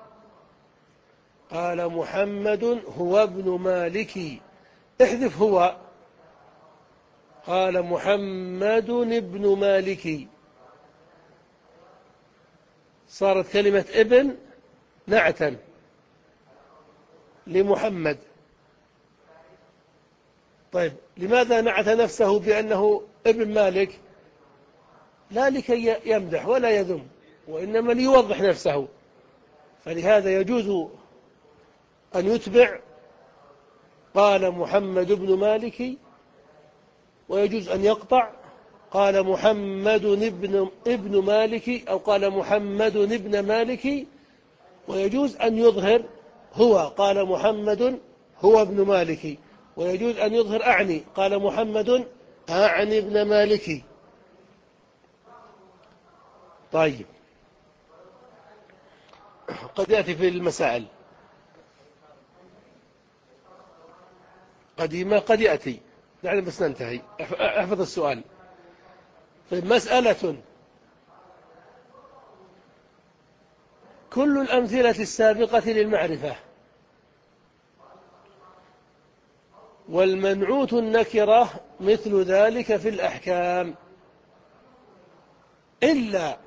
Speaker 1: قال محمد هو ابن مالك، احذف هو، قال محمد ابن مالك، صارت كلمة ابن نعتا لمحمد. طيب لماذا نعت نفسه بأنه ابن مالك؟ لا لكي يمدح ولا يذم، وإنما ليوضح نفسه. فلهذا يجوز أن يتبع قال محمد ابن مالك، ويجوز أن يقطع قال محمد ابن, ابن مالك، أو قال محمد ابن مالك، ويجوز أن يظهر هو قال محمد هو ابن مالك، ويجوز أن يظهر أعني قال محمد أعني ابن مالك. طيب قد يأتي في المسائل قديمة، قد يأتي يعني، بس ننتهي احفظ السؤال. طيب مسألة: كل الأمثلة السابقة للمعرفة والمنعوت النكرة مثل ذلك في الأحكام، إلا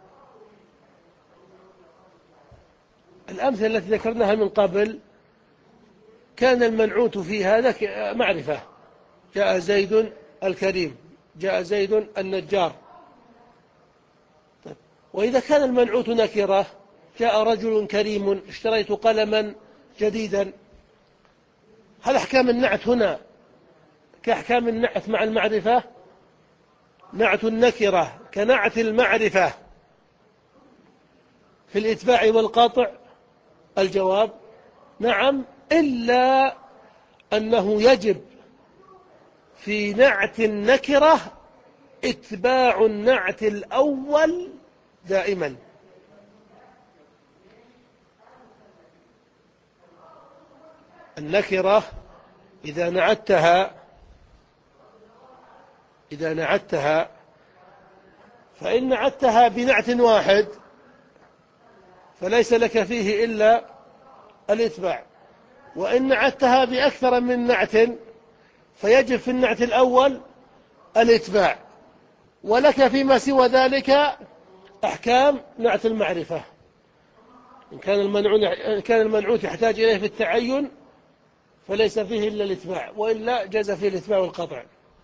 Speaker 1: الأمثلة التي ذكرناها من قبل كان المنعوت في هذا معرفة، جاء زيد الكريم جاء زيد النجار. طيب. وإذا كان المنعوت نكرة، جاء رجل كريم، اشتريت قلما جديدا، هل أحكام النعت هنا كأحكام النعت مع المعرفة؟ نعت النكرة كنعت المعرفة في الإتباع والقطع؟ الجواب نعم، إلا أنه يجب في نعت النكرة اتباع النعت الأول دائما. النكرة إذا نعتها إذا نعتها فإن نعتها بنعت واحد فليس لك فيه إلا الإتباع، وإن نعتها بأكثر من نعت فيجب في النعت الأول الإتباع، ولك فيما سوى ذلك أحكام نعت المعرفة. إن كان المنعوت إن كان المنعوت يحتاج إليه في التعين فليس فيه إلا الإتباع، وإلا جاز فيه الإتباع والقطع.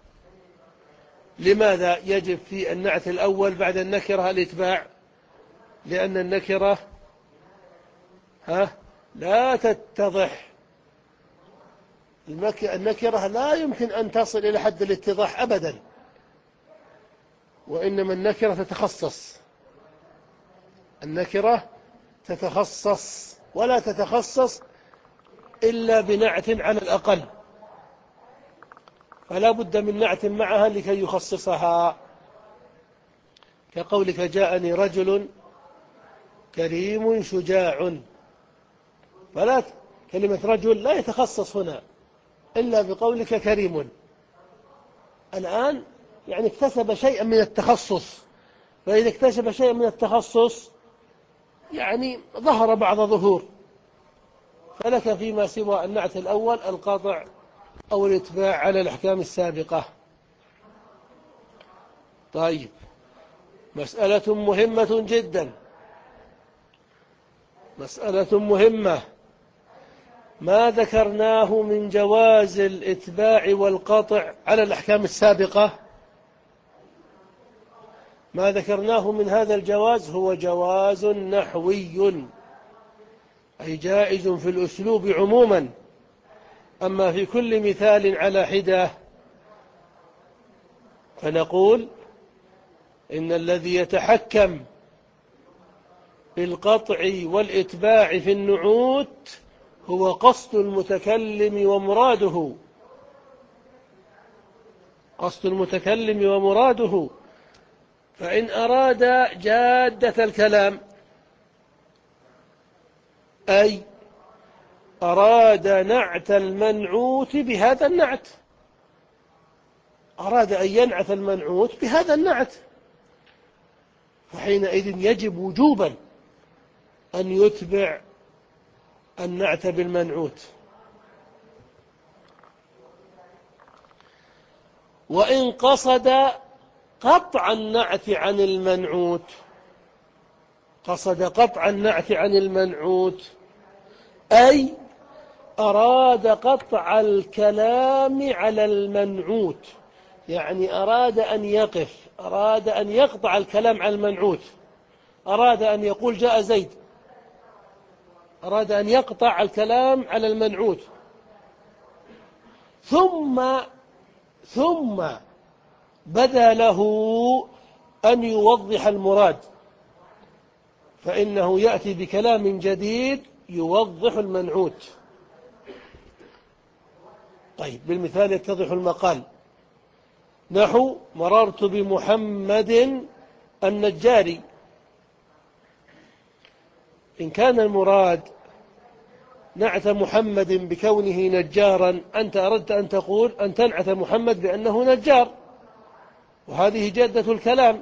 Speaker 1: لماذا يجب في النعت الأول بعد النكرة الإتباع؟ لأن النكرة ها لا تتضح، النكرة لا يمكن أن تصل إلى حد الاتضاح أبدا، وإنما النكرة تتخصص النكرة تتخصص ولا تتخصص إلا بنعت على الأقل، فلا بد من نعت معها لكي يخصصها، كقولك جاءني رجل كريم شجاع، فلا كلمة رجل لا يتخصص هنا إلا بقولك كريم. الآن يعني اكتسب شيئا من التخصص، فإذا اكتسب شيئا من التخصص يعني ظهر بعض ظهور، فلك فيما سوى النعت الأول القاطع أو الاتباع على الأحكام السابقة. طيب، مسألة مهمة جدا، مسألة مهمة، ما ذكرناه من جواز الاتباع والقطع على الأحكام السابقة، ما ذكرناه من هذا الجواز هو جواز نحوي، أي جائز في الأسلوب عموما، أما في كل مثال على حدة فنقول إن الذي يتحكم بالقطع والإتباع في النعوت هو قصد المتكلم ومراده، قصد المتكلم ومراده، فإن أراد جادة الكلام أي أراد نعت المنعوت بهذا النعت، أراد أن ينعت المنعوت بهذا النعت، فحينئذ يجب وجوبا أن يتبع النعت بالمنعوت. وإن قصد قطع النعت عن المنعوت، قصد قطع النعت عن المنعوت أي أراد قطع الكلام على المنعوت، يعني أراد أن يقف، أراد أن يقطع الكلام على المنعوت، أراد أن يقول جاء زيد، أراد أن يقطع الكلام على المنعوت، ثم ثم بدا له أن يوضح المراد، فإنه يأتي بكلام جديد يوضح المنعوت. طيب، بالمثال يتضح المقال، نحو مررت بمحمد النجار. إن كان المراد نعت محمد بكونه نجارا، أنت أردت أن تقول أن تنعت محمد بأنه نجار، وهذه جادة الكلام،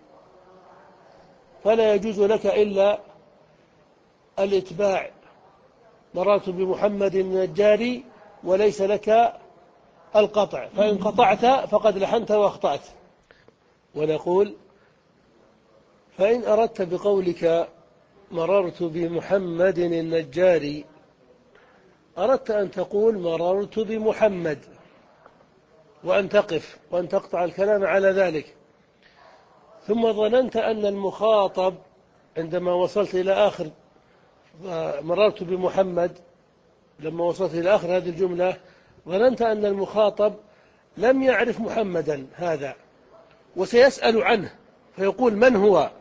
Speaker 1: فلا يجوز لك إلا الإتباع، مررت بمحمد النجار، وليس لك القطع، فإن قطعت فقد لحنت وأخطأت. ونقول فإن أردت بقولك مررت بمحمد النجار أردت أن تقول مررت بمحمد، وأن تقف وأن تقطع الكلام على ذلك. ثم ظننت أن المخاطب عندما وصلت إلى آخر مررت بمحمد، لما وصلت إلى آخر هذه الجملة ظننت أن المخاطب لم يعرف محمدا هذا وسيسأل عنه فيقول من هو،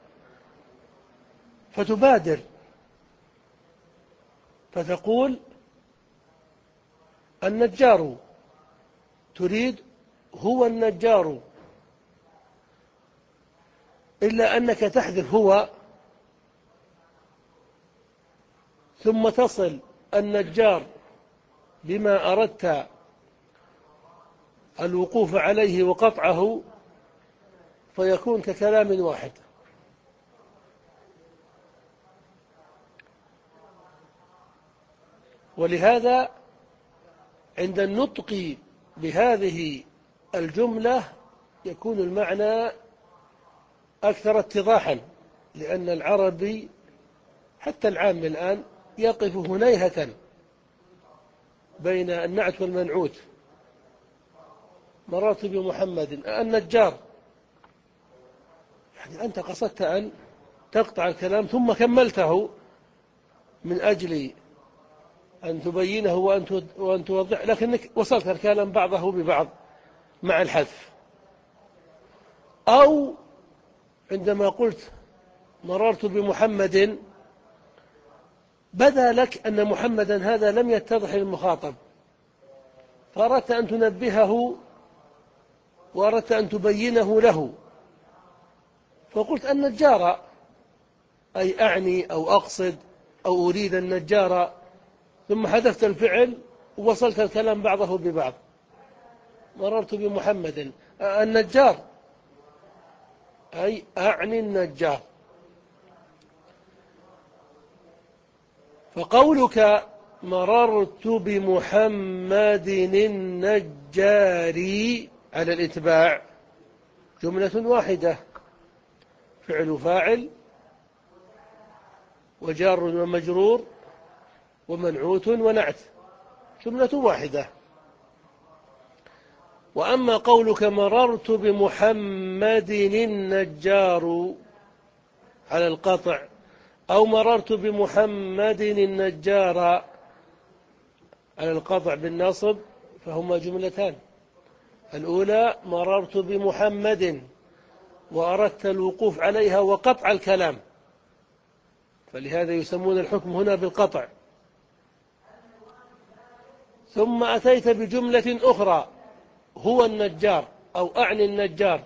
Speaker 1: فتبادر فتقول النجار، تريد هو النجار، إلا أنك تحذف هو ثم تصل النجار بما أردت الوقوف عليه وقطعه، فيكون ككلام واحد. ولهذا عند النطق بهذه الجملة يكون المعنى أكثر اتضاحا، لأن العربي حتى العام الآن يقف هنيهة بين النعت والمنعوت. مررت بمحمد النجار، يعني أنت قصدت أن تقطع الكلام ثم كملته من أجل أن تبينه وأن توضح، لكنك وصلت الكلام بعضه ببعض مع الحذف. أو عندما قلت مررت بمحمد بدا لك أن محمدا هذا لم يتضح للمخاطب، فأردت أن تنبهه وأردت أن تبينه له، فقلت النجار، أي أعني أو أقصد أو أريد النجار، ثم حذفت الفعل ووصلت الكلام بعضه ببعض. مررت بمحمد النجار، أي أعني النجار. فقولك مررت بمحمد النجار على الإتباع جملة واحدة، فعل فاعل وجار ومجرور ومنعوت ونعت، جملة واحدة. وأما قولك مررت بمحمد النجار على القطع أو مررت بمحمد النجار على القطع بالنصب، فهما جملتان. الأولى مررت بمحمد وأردت الوقوف عليها وقطع الكلام، فلهذا يسمون الحكم هنا بالقطع. ثم أتيت بجملة أخرى هو النجار أو أعني النجار،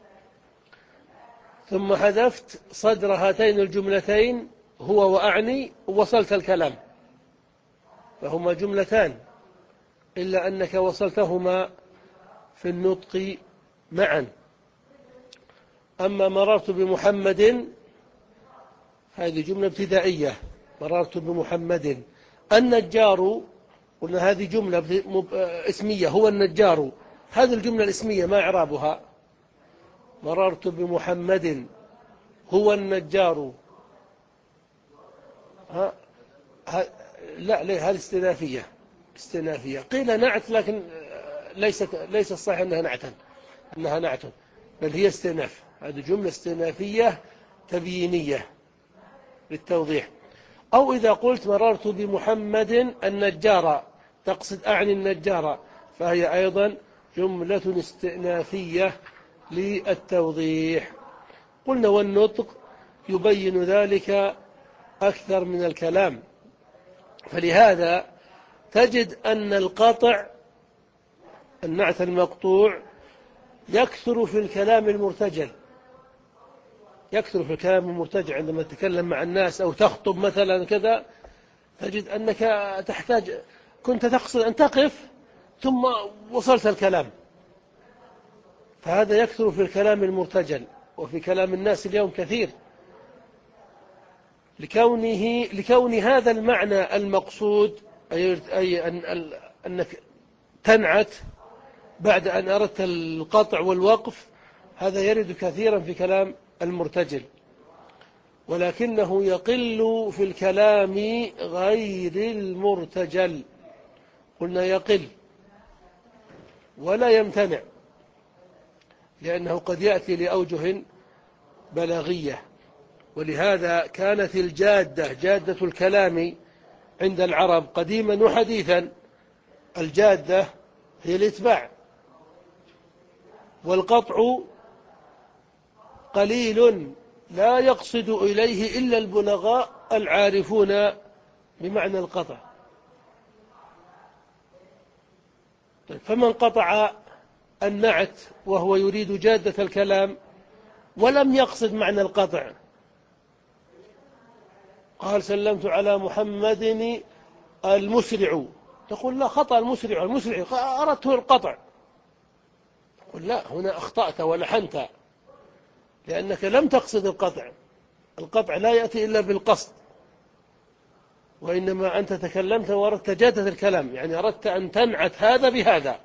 Speaker 1: ثم حذفت صدر هاتين الجملتين هو وأعني ووصلت الكلام، فهما جملتان، إلا أنك وصلتهما في النطق معا. أما مررت بمحمد هذه جملة ابتدائية، مررت بمحمد. النجار قلنا هذه جملة اسمية، هو النجار، هذه الجملة الاسمية ما إعرابها؟ مررت بمحمد هو النجار. ها ها لا لا هذه استئنافية، استئنافية قيل نعت، لكن ليست ليس الصحيح أنها نعتا، أنها نعت، بل هي استئناف. هذه جملة استئنافية تبيينية للتوضيح. أو إذا قلت مررت بمحمد النجار تقصد أعني النجار، فهي أيضا جملة استئنافية للتوضيح. قلنا والنطق يبين ذلك أكثر من الكلام، فلهذا تجد أن القطع النعت المقطوع يكثر في الكلام المرتجل، يكثر في الكلام المرتجل عندما تتكلم مع الناس أو تخطب مثلا كذا، تجد أنك تحتاج كنت تقصد أن تقف ثم وصلت الكلام، فهذا يكثر في الكلام المرتجل. وفي كلام الناس اليوم كثير، لكونه لكون هذا المعنى المقصود، أي, أي أن أنك تنعت بعد أن أردت القطع والوقف، هذا يرد كثيرا في كلام المرتجل، ولكنه يقل في الكلام غير المرتجل. قلنا يقل، ولا يمتنع، لأنه قد يأتي لأوجه بلاغية. ولهذا كانت الجادة جادة الكلام عند العرب قديما وحديثا، الجادة هي الإتباع، والقطع قليل لا يقصد إليه إلا البلغاء العارفون بمعنى القطع. فمن قطع النعت وهو يريد جادة الكلام ولم يقصد معنى القطع، قال سلمت على محمد المسرع، تقول لا، خطأ المسرع، المسرع أردته القطع، تقول لا، هنا أخطأت ولحنت، لأنك لم تقصد القطع. القطع لا يأتي إلا بالقصد، وإنما أنت تكلمت وأردت جادة الكلام، يعني أردت أن تنعت هذا بهذا،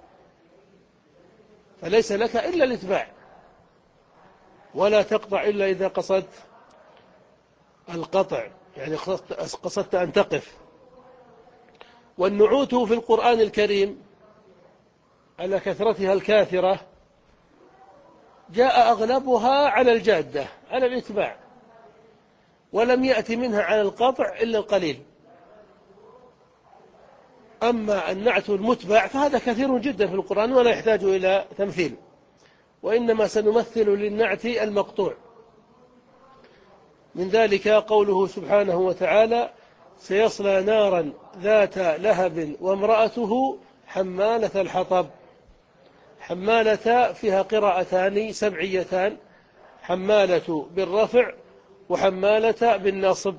Speaker 1: فليس لك إلا الإتباع، ولا تقطع إلا إذا قصدت القطع، يعني قصدت أن تقف. والنعوت في القرآن الكريم على كثرتها الكاثرة جاء أغلبها على الجادة، على الإتباع، ولم يأتي منها على القطع إلا القليل. أما النعت المتبع فهذا كثير جدا في القرآن ولا يحتاج إلى تمثيل، وإنما سنمثل للنعت المقطوع. من ذلك قوله سبحانه وتعالى: سيصلى نارا ذات لهب وامرأته حمالة الحطب. حمالة فيها قراءتان سبعيتان، حمالة بالرفع وحمالة بالنصب.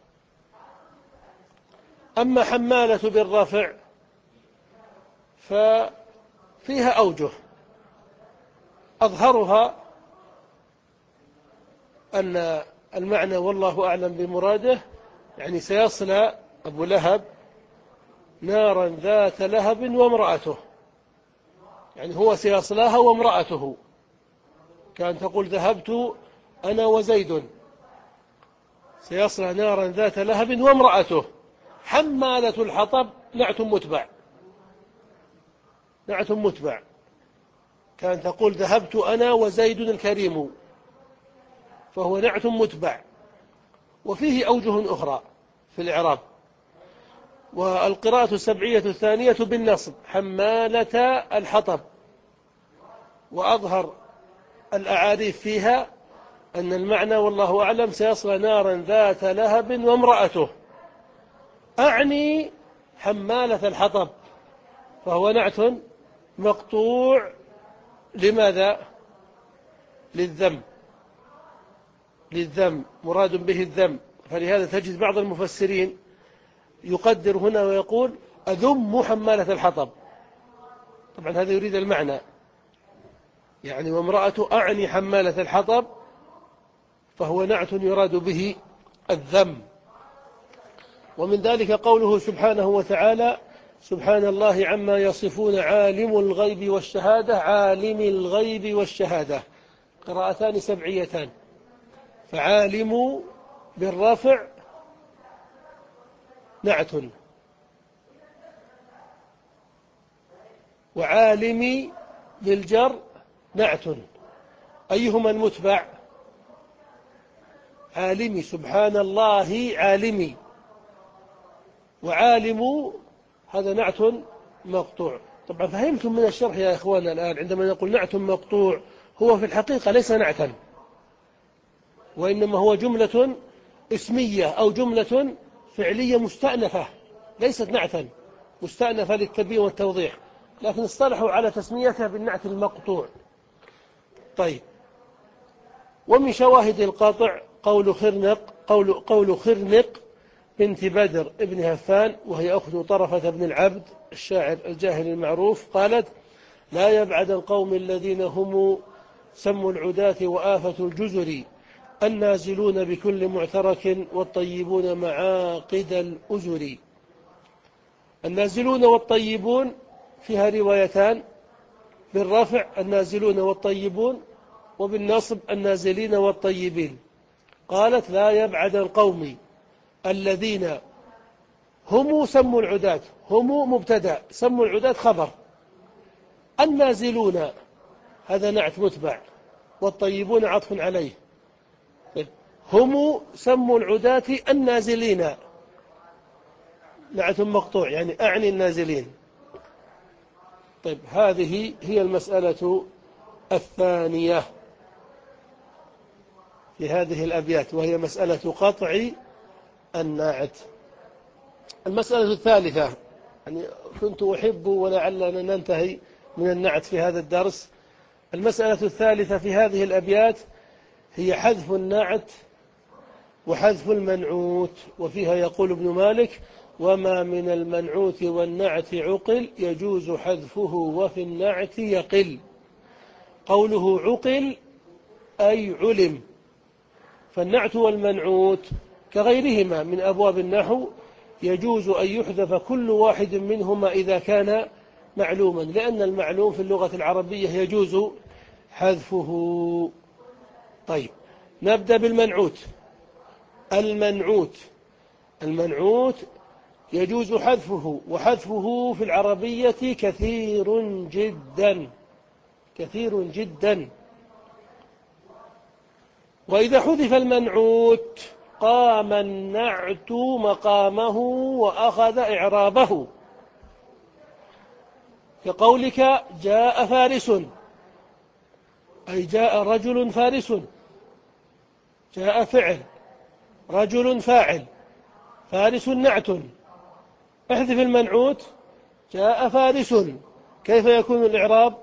Speaker 1: أما حمالة بالرفع ففيها أوجه، أظهرها أن المعنى والله أعلم بمراده، يعني سيصلى أبو لهب نارا ذات لهب وامرأته، يعني هو سيصلاها وامرأته. كان تقول ذهبت أنا وزيد، سيصلى نارا ذات لهب وامرأته. حمالة الحطب نعت متبع، نعت متبع. كان تقول ذهبت أنا وزيد الكريم، فهو نعت متبع، وفيه أوجه أخرى في الإعراب. والقراءة السبعية الثانية بالنصب، حمالة الحطب. وأظهر الأعاريف فيها أن المعنى والله أعلم سيصلى نارا ذات لهب وامرأته، أعني حمالة الحطب، فهو نعت مقطوع. لماذا؟ للذم، للذم، مراد به الذم. فلهذا تجد بعض المفسرين يقدر هنا ويقول أذم حمالة الحطب، طبعا هذا يريد المعنى، يعني وامرأة أعني حمالة الحطب، فهو نعت يراد به الذم. ومن ذلك قوله سبحانه وتعالى: سبحان الله عما يصفون عالم الغيب والشهادة، عالم الغيب والشهادة، قراءتان سبعيتان. فعالم بالرفع نعت، وعالم بالجر نعت. أيهما المتبع؟ عالمي، سبحان الله عالمي، وعالم هذا نعت مقطوع. طبعا فهمتم من الشرح يا إخوانا الآن، عندما نقول نعت مقطوع هو في الحقيقة ليس نعتا، وإنما هو جملة اسمية أو جملة فعلية مستأنفة، ليست نعتا، مستأنفة للتبيين والتوضيح، لكن اصطلحوا على تسميتها بالنعت المقطوع. طيب، ومن شواهد القاطع قول خرنق قول, قول خرنق بنت بدر ابن هفان، وهي أخت طرفة بن العبد الشاعر الجاهل المعروف، قالت: لا يبعد القوم الذين هم سم العداة وآفة الجزر، النازلون بكل معترك والطيبون معاقد الأزر. النازلون والطيبون فيها روايتان، بالرفع النازلون والطيبون، وبالنصب النازلين والطيبين. قالت: لا يبعد القوم الذين هم سم العداة، هم مبتدأ، سم العداة خبر، النازلون هذا نعت متبع، والطيبون عطف عليه. هم سموا العداة النازلين، نعت مقطوع يعني أعني النازلين. طيب هذه هي المسألة الثانية في هذه الأبيات، وهي مسألة قطع النعت. المسألة الثالثة، يعني كنت أحب ولعلنا ننتهي من النعت في هذا الدرس. المسألة الثالثة في هذه الأبيات هي حذف النعت وحذف المنعوت. وفيها يقول ابن مالك: وما من المنعوت والنعت عقل يجوز حذفه وفي النعت يقل. قوله عقل أي علم، فالنعت والمنعوت كغيرهما من أبواب النحو يجوز أن يحذف كل واحد منهما إذا كان معلوما، لأن المعلوم في اللغة العربية يجوز حذفه. طيب نبدأ بالمنعوت. المنعوت المنعوت يجوز حذفه، وحذفه في العربية كثير جدا كثير جدا. وإذا حذف المنعوت قام النعت مقامه وأخذ إعرابه، كقولك جاء فارس، أي جاء رجل فارس. جاء فعل، رجل فاعل، فارس نعت. احذف المنعوت جاء فارس، كيف يكون الإعراب؟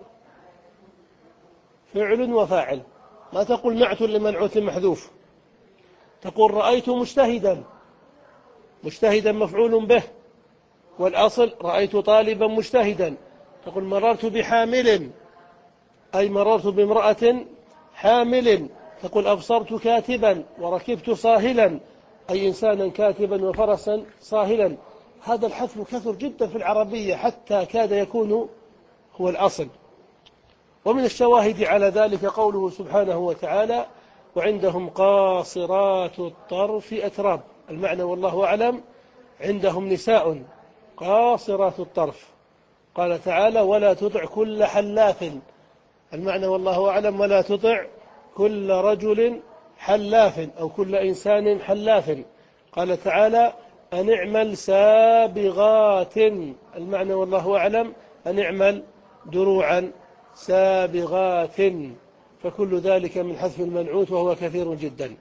Speaker 1: فعل وفاعل. ما تقول نعت لمنعوت محذوف، تقول رأيت مجتهدا، مجتهدا مفعول به، والأصل رأيت طالبا مجتهدا. تقول مررت بحامل، أي مررت بامرأة حامل. تقول أبصرت كاتبا وركبت صاهلا، أي إنسانا كاتبا وفرسا صاهلا. هذا الحذف كثر جدا في العربية حتى كاد يكون هو الأصل. ومن الشواهد على ذلك قوله سبحانه وتعالى: وعندهم قاصرات الطرف أتراب. المعنى والله أعلم عندهم نساء قاصرات الطرف. قال تعالى: ولا تطع كل حلاف. المعنى والله أعلم ولا تطع كل رجل حلاف أو كل إنسان حلاف. قال تعالى: أن اعمل سابغات. المعنى والله أعلم أن اعمل دروعا سابغات. فكل ذلك من حذف المنعوت وهو كثير جدا.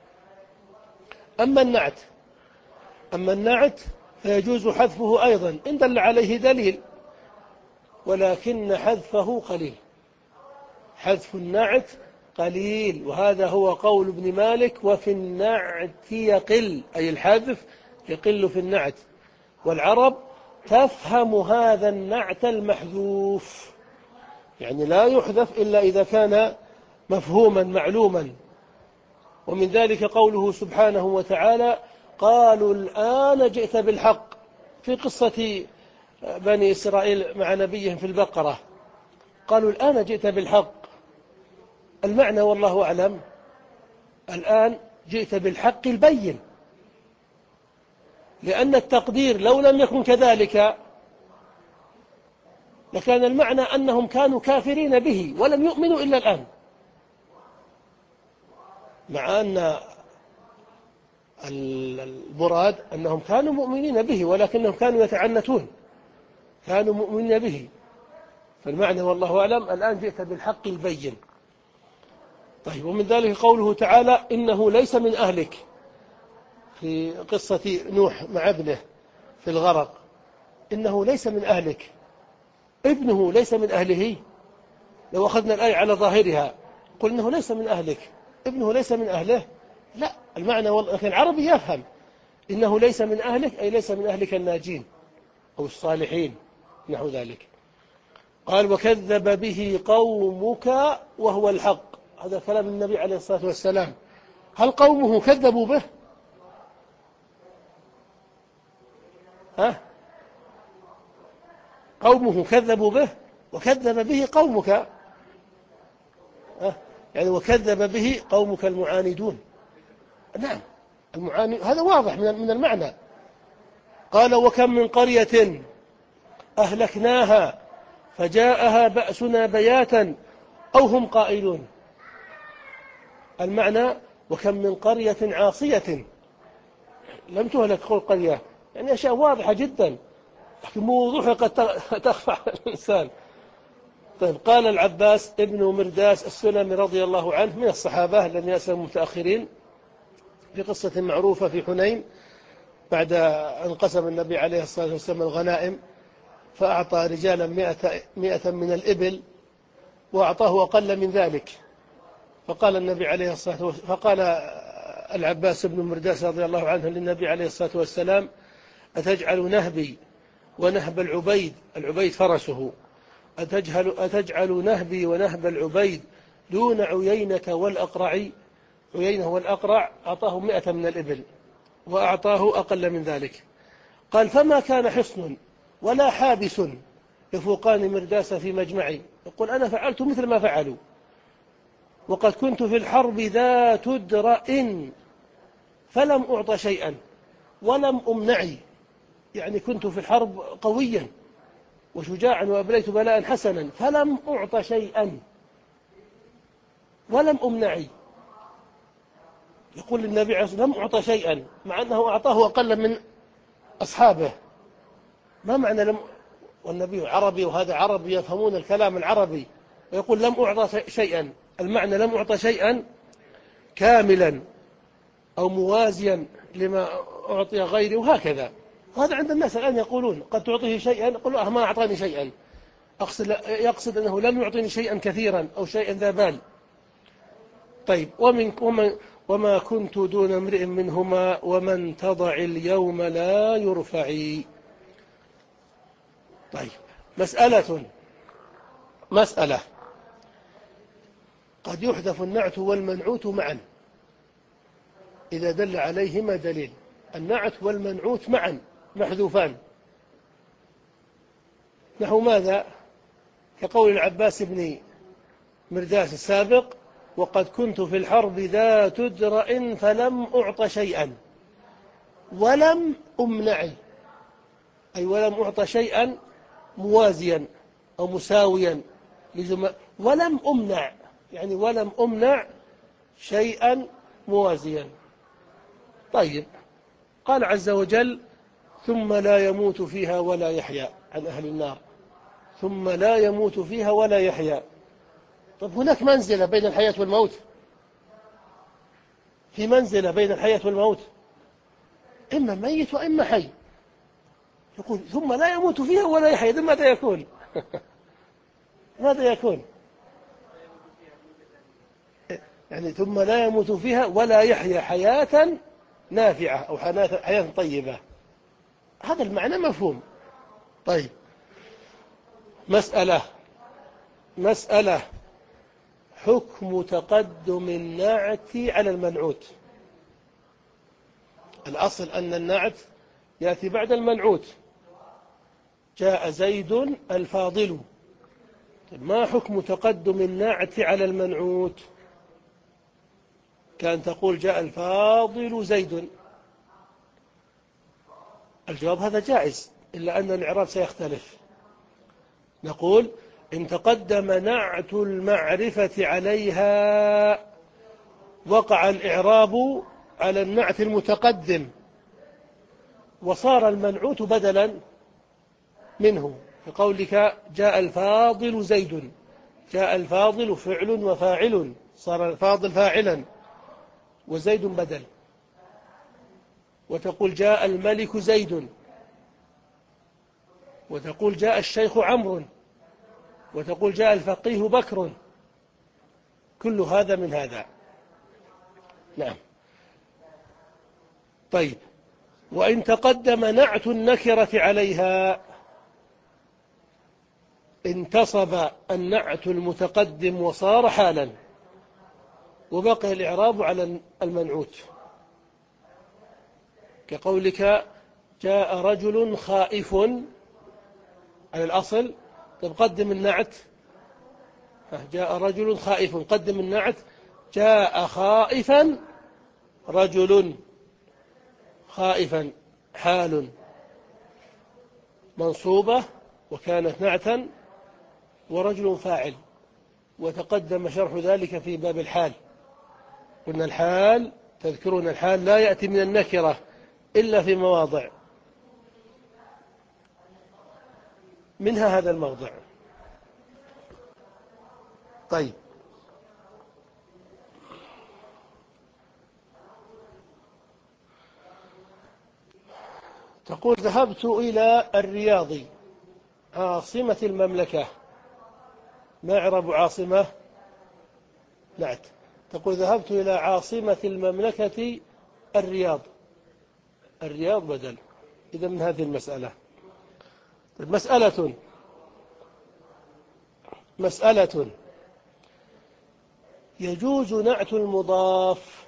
Speaker 1: أما النعت أما النعت فيجوز حذفه أيضا إن دل عليه دليل، ولكن حذفه قليل. حذف النعت قليل، وهذا هو قول ابن مالك: وفي النعت يقل، أي الحذف يقل في النعت. والعرب تفهم هذا النعت المحذوف، يعني لا يحذف إلا إذا كان مفهوما معلوما. ومن ذلك قوله سبحانه وتعالى: قالوا الآن جئت بالحق، في قصة بني إسرائيل مع نبيهم في البقرة. قالوا الآن جئت بالحق، المعنى والله أعلم الآن جئت بالحق البين، لأن التقدير لو لم يكن كذلك لكان المعنى أنهم كانوا كافرين به ولم يؤمنوا إلا الآن، مع أن المراد أنهم كانوا مؤمنين به ولكنهم كانوا يتعنتون، كانوا مؤمنين به. فالمعنى والله أعلم الآن جئت بالحق البين. طيب، ومن ذلك قوله تعالى: إنه ليس من أهلك، في قصة نوح مع ابنه في الغرق. إنه ليس من أهلك، ابنه ليس من أهله. لو أخذنا الآية على ظاهرها قل إنه ليس من أهلك، ابنه ليس من أهله، لا، المعنى والله لكن العربي يفهم إنه ليس من أهلك أي ليس من أهلك الناجين أو الصالحين نحو ذلك. قال: وكذب به قومك وهو الحق. هذا كلام النبي عليه الصلاة والسلام. هل قومه كذبوا به؟ ها؟ قومه كذبوا به وكذب به قومك، ها؟ يعني وكذب به قومك المعاندون. نعم، المعاند هذا واضح من المعنى. قال: وكم من قرية أهلكناها فجاءها بأسنا بياتا أو هم قائلون. المعنى: وكم من قرية عاصية لم تهلك كل قرية، يعني أشياء واضحة جدا لكن بوضوحها قد تخفى على الإنسان. طيب، قال العباس ابن مرداس السلمي رضي الله عنه من الصحابة الذين أسلموا متأخرين، في قصة معروفة في حنين بعد أن قسم النبي عليه الصلاة والسلام الغنائم، فأعطى رجالا مئة, مئة من الإبل وأعطاه أقل من ذلك. فقال النبي عليه الصلاة والسلام فقال العباس بن مرداس رضي الله عنه للنبي عليه الصلاة والسلام: أتجعل نهبي ونهب العبيد، العبيد فرسه، أتجعل, أتجعل نهبي ونهب العبيد دون عيينة والأقرع؟ عيينة والأقرع أعطاه مئة من الإبل وأعطاه أقل من ذلك. قال: فما كان حصن ولا حابس يفوقان مرداس في مجمعي. يقول: أنا فعلت مثل ما فعلوا، وقد كنت في الحرب ذات درأ فلم أعط شيئا ولم أمنعي، يعني كنت في الحرب قويا وشجاعا وأبليت بلاء حسنا فلم أعط شيئا ولم أمنعي. يقول النبي عليه الصلاة والسلام: لم أعط شيئا، مع أنه أعطاه أقل من أصحابه. ما معنى لم؟ والنبي عربي وهذا عربي يفهمون الكلام العربي، ويقول: لم أعط شيئا، المعنى لم أعط شيئا كاملا أو موازيا لما أعطي غيري، وهكذا. وهذا عند الناس الآن يقولون قد تعطيه شيئا يقول: أه ما أعطاني شيئا، أقصد يقصد أنه لم يعطيني شيئا كثيرا أو شيئا ذا بال. طيب، ومن وما, وما كنت دون امرئ منهما ومن تضع اليوم لا يرفعي. طيب، مسألة مسألة قد يحذف النعت والمنعوت معا إذا دل عليهما دليل. النعت والمنعوت معا محذوفان، نحو ماذا؟ كقول العباس بن مرداس السابق: وقد كنت في الحرب ذات درأ فلم أعط شيئا ولم أمنعي، أي ولم أعط شيئا موازيا أو مساويا لزم... ولم أمنع، يعني ولم أمنع شيئا موازيا. طيب، قال عز وجل: ثم لا يموت فيها ولا يحيا، عن أهل النار، ثم لا يموت فيها ولا يحيا. طب هناك منزلة بين الحياة والموت، في منزلة بين الحياة والموت، إما ميت وإما حي. يقول: ثم لا يموت فيها ولا يحيا، إذن ماذا يكون؟ ماذا يكون؟ يعني ثم لا يموت فيها ولا يحيا حياة نافعة أو حياة طيبة، هذا المعنى مفهوم. طيب، مسألة مسألة حكم تقدم النعت على المنعوت. الأصل أن النعت يأتي بعد المنعوت. جاء زيد الفاضل. ما حكم تقدم النعت على المنعوت؟ كان تقول: جاء الفاضل زيد. الجواب: هذا جائز، إلا أن الإعراب سيختلف. نقول: إن تقدم نعت المعرفة عليها وقع الإعراب على النعت المتقدم وصار المنعوت بدلا منه، كقولك: جاء الفاضل زيد. جاء الفاضل فعل وفاعل، صار الفاضل فاعلا وزيد بدل. وتقول: جاء الملك زيد، وتقول: جاء الشيخ عمرو، وتقول: جاء الفقيه بكر. كل هذا من هذا. نعم. طيب، وإن تقدم نعت النكرة عليها انتصب النعت المتقدم وصار حالا، وبقي الإعراب على المنعوت، كقولك: جاء رجل خائف، على الأصل تقدم النعت. جاء رجل خائف، قدم النعت: جاء خائفا رجل، خائفا حال منصوبة وكانت نعتا ورجل فاعل، وتقدم شرح ذلك في باب الحال. قلنا الحال، تذكرون الحال لا يأتي من النكرة إلا في مواضع، منها هذا الموضع. طيب، تقول ذهبت إلى الرياض عاصمة المملكة. ما إعراب عاصمة؟ نعت. تقول ذهبت إلى عاصمة المملكة الرياض. الرياض بدل، إذا من هذه المسألة. مسألة مسألة يجوز نعت المضاف،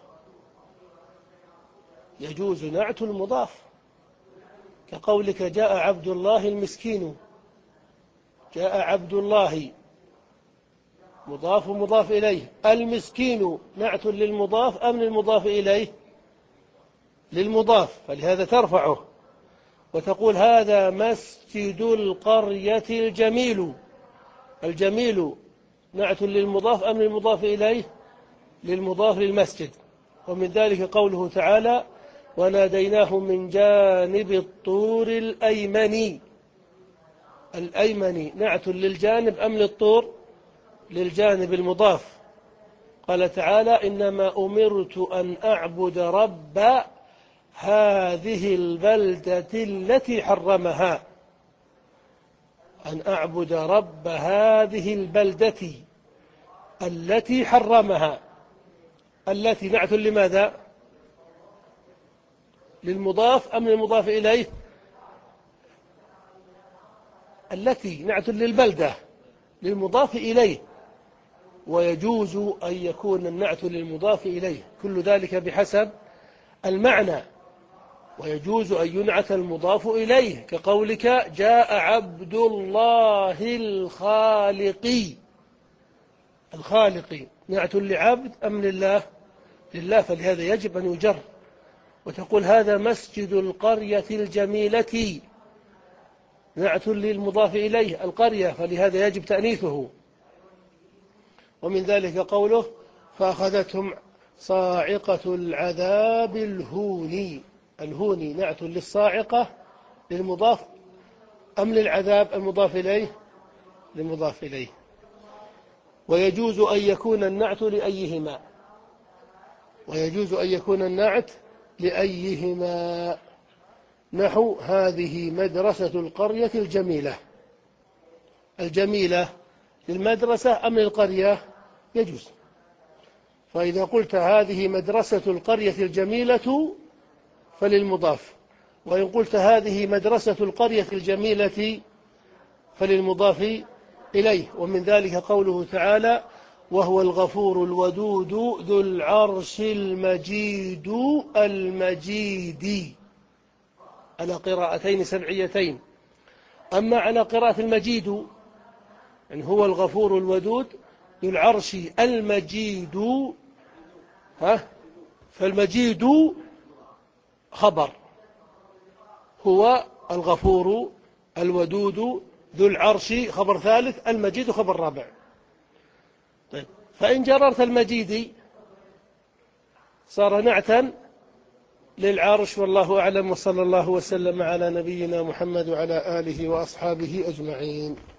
Speaker 1: يجوز نعت المضاف، كقولك جاء عبد الله المسكين. جاء عبد الله مضاف مضاف إليه، المسكين نعت للمضاف أم للمضاف إليه؟ للمضاف، فلهذا ترفعه وتقول هذا مسجد القرية الجميل. الجميل نعت للمضاف أم للمضاف إليه؟ للمضاف للمسجد. ومن ذلك قوله تعالى وناديناه من جانب الطور الأيمن. الأيمن نعت للجانب أم للطور؟ للجانب المضاف. قال تعالى إنما أمرت أن أعبد رب هذه البلدة التي حرمها. أن أعبد رب هذه البلدة التي حرمها. التي نعت لماذا؟ للمضاف أم للمضاف إليه؟ التي نعت للبلدة للمضاف إليه، ويجوز أن يكون النعت للمضاف إليه، كل ذلك بحسب المعنى. ويجوز أن ينعت المضاف إليه، كقولك جاء عبد الله الخالق. الخالق نعت لعبد أم لله؟ لله، فلهذا يجب أن يجر. وتقول هذا مسجد القرية الجميلة، نعت للمضاف إليه القرية، فلهذا يجب تأنيثه. ومن ذلك قوله فأخذتهم صاعقة العذاب الهون. الهون نعت للصاعقة للمضاف أم للعذاب المضاف إليه؟ للمضاف إليه. ويجوز أن يكون النعت لأيهما، ويجوز أن يكون النعت لأيهما، نحو هذه مدرسة القرية الجميلة. الجميلة للمدرسة أم للقرية؟ يجوز. فإذا قلت هذه مدرسة القرية الجميلة فللمضاف، وإن قلت هذه مدرسة القرية الجميلة فللمضاف إليه. ومن ذلك قوله تعالى وهو الغفور الودود ذو العرش المجيد. المجيد على قراءتين سبعيتين. أما على قراءة المجيد يعني هو الغفور الودود ذو العرش المجيد، ها فالمجيد خبر، هو الغفور الودود ذو العرش خبر ثالث، المجيد خبر رابع. طيب، فإن جررت المجيد صار نعتا للعرش. والله أعلم، وصلى الله وسلم على نبينا محمد وعلى آله وأصحابه أجمعين.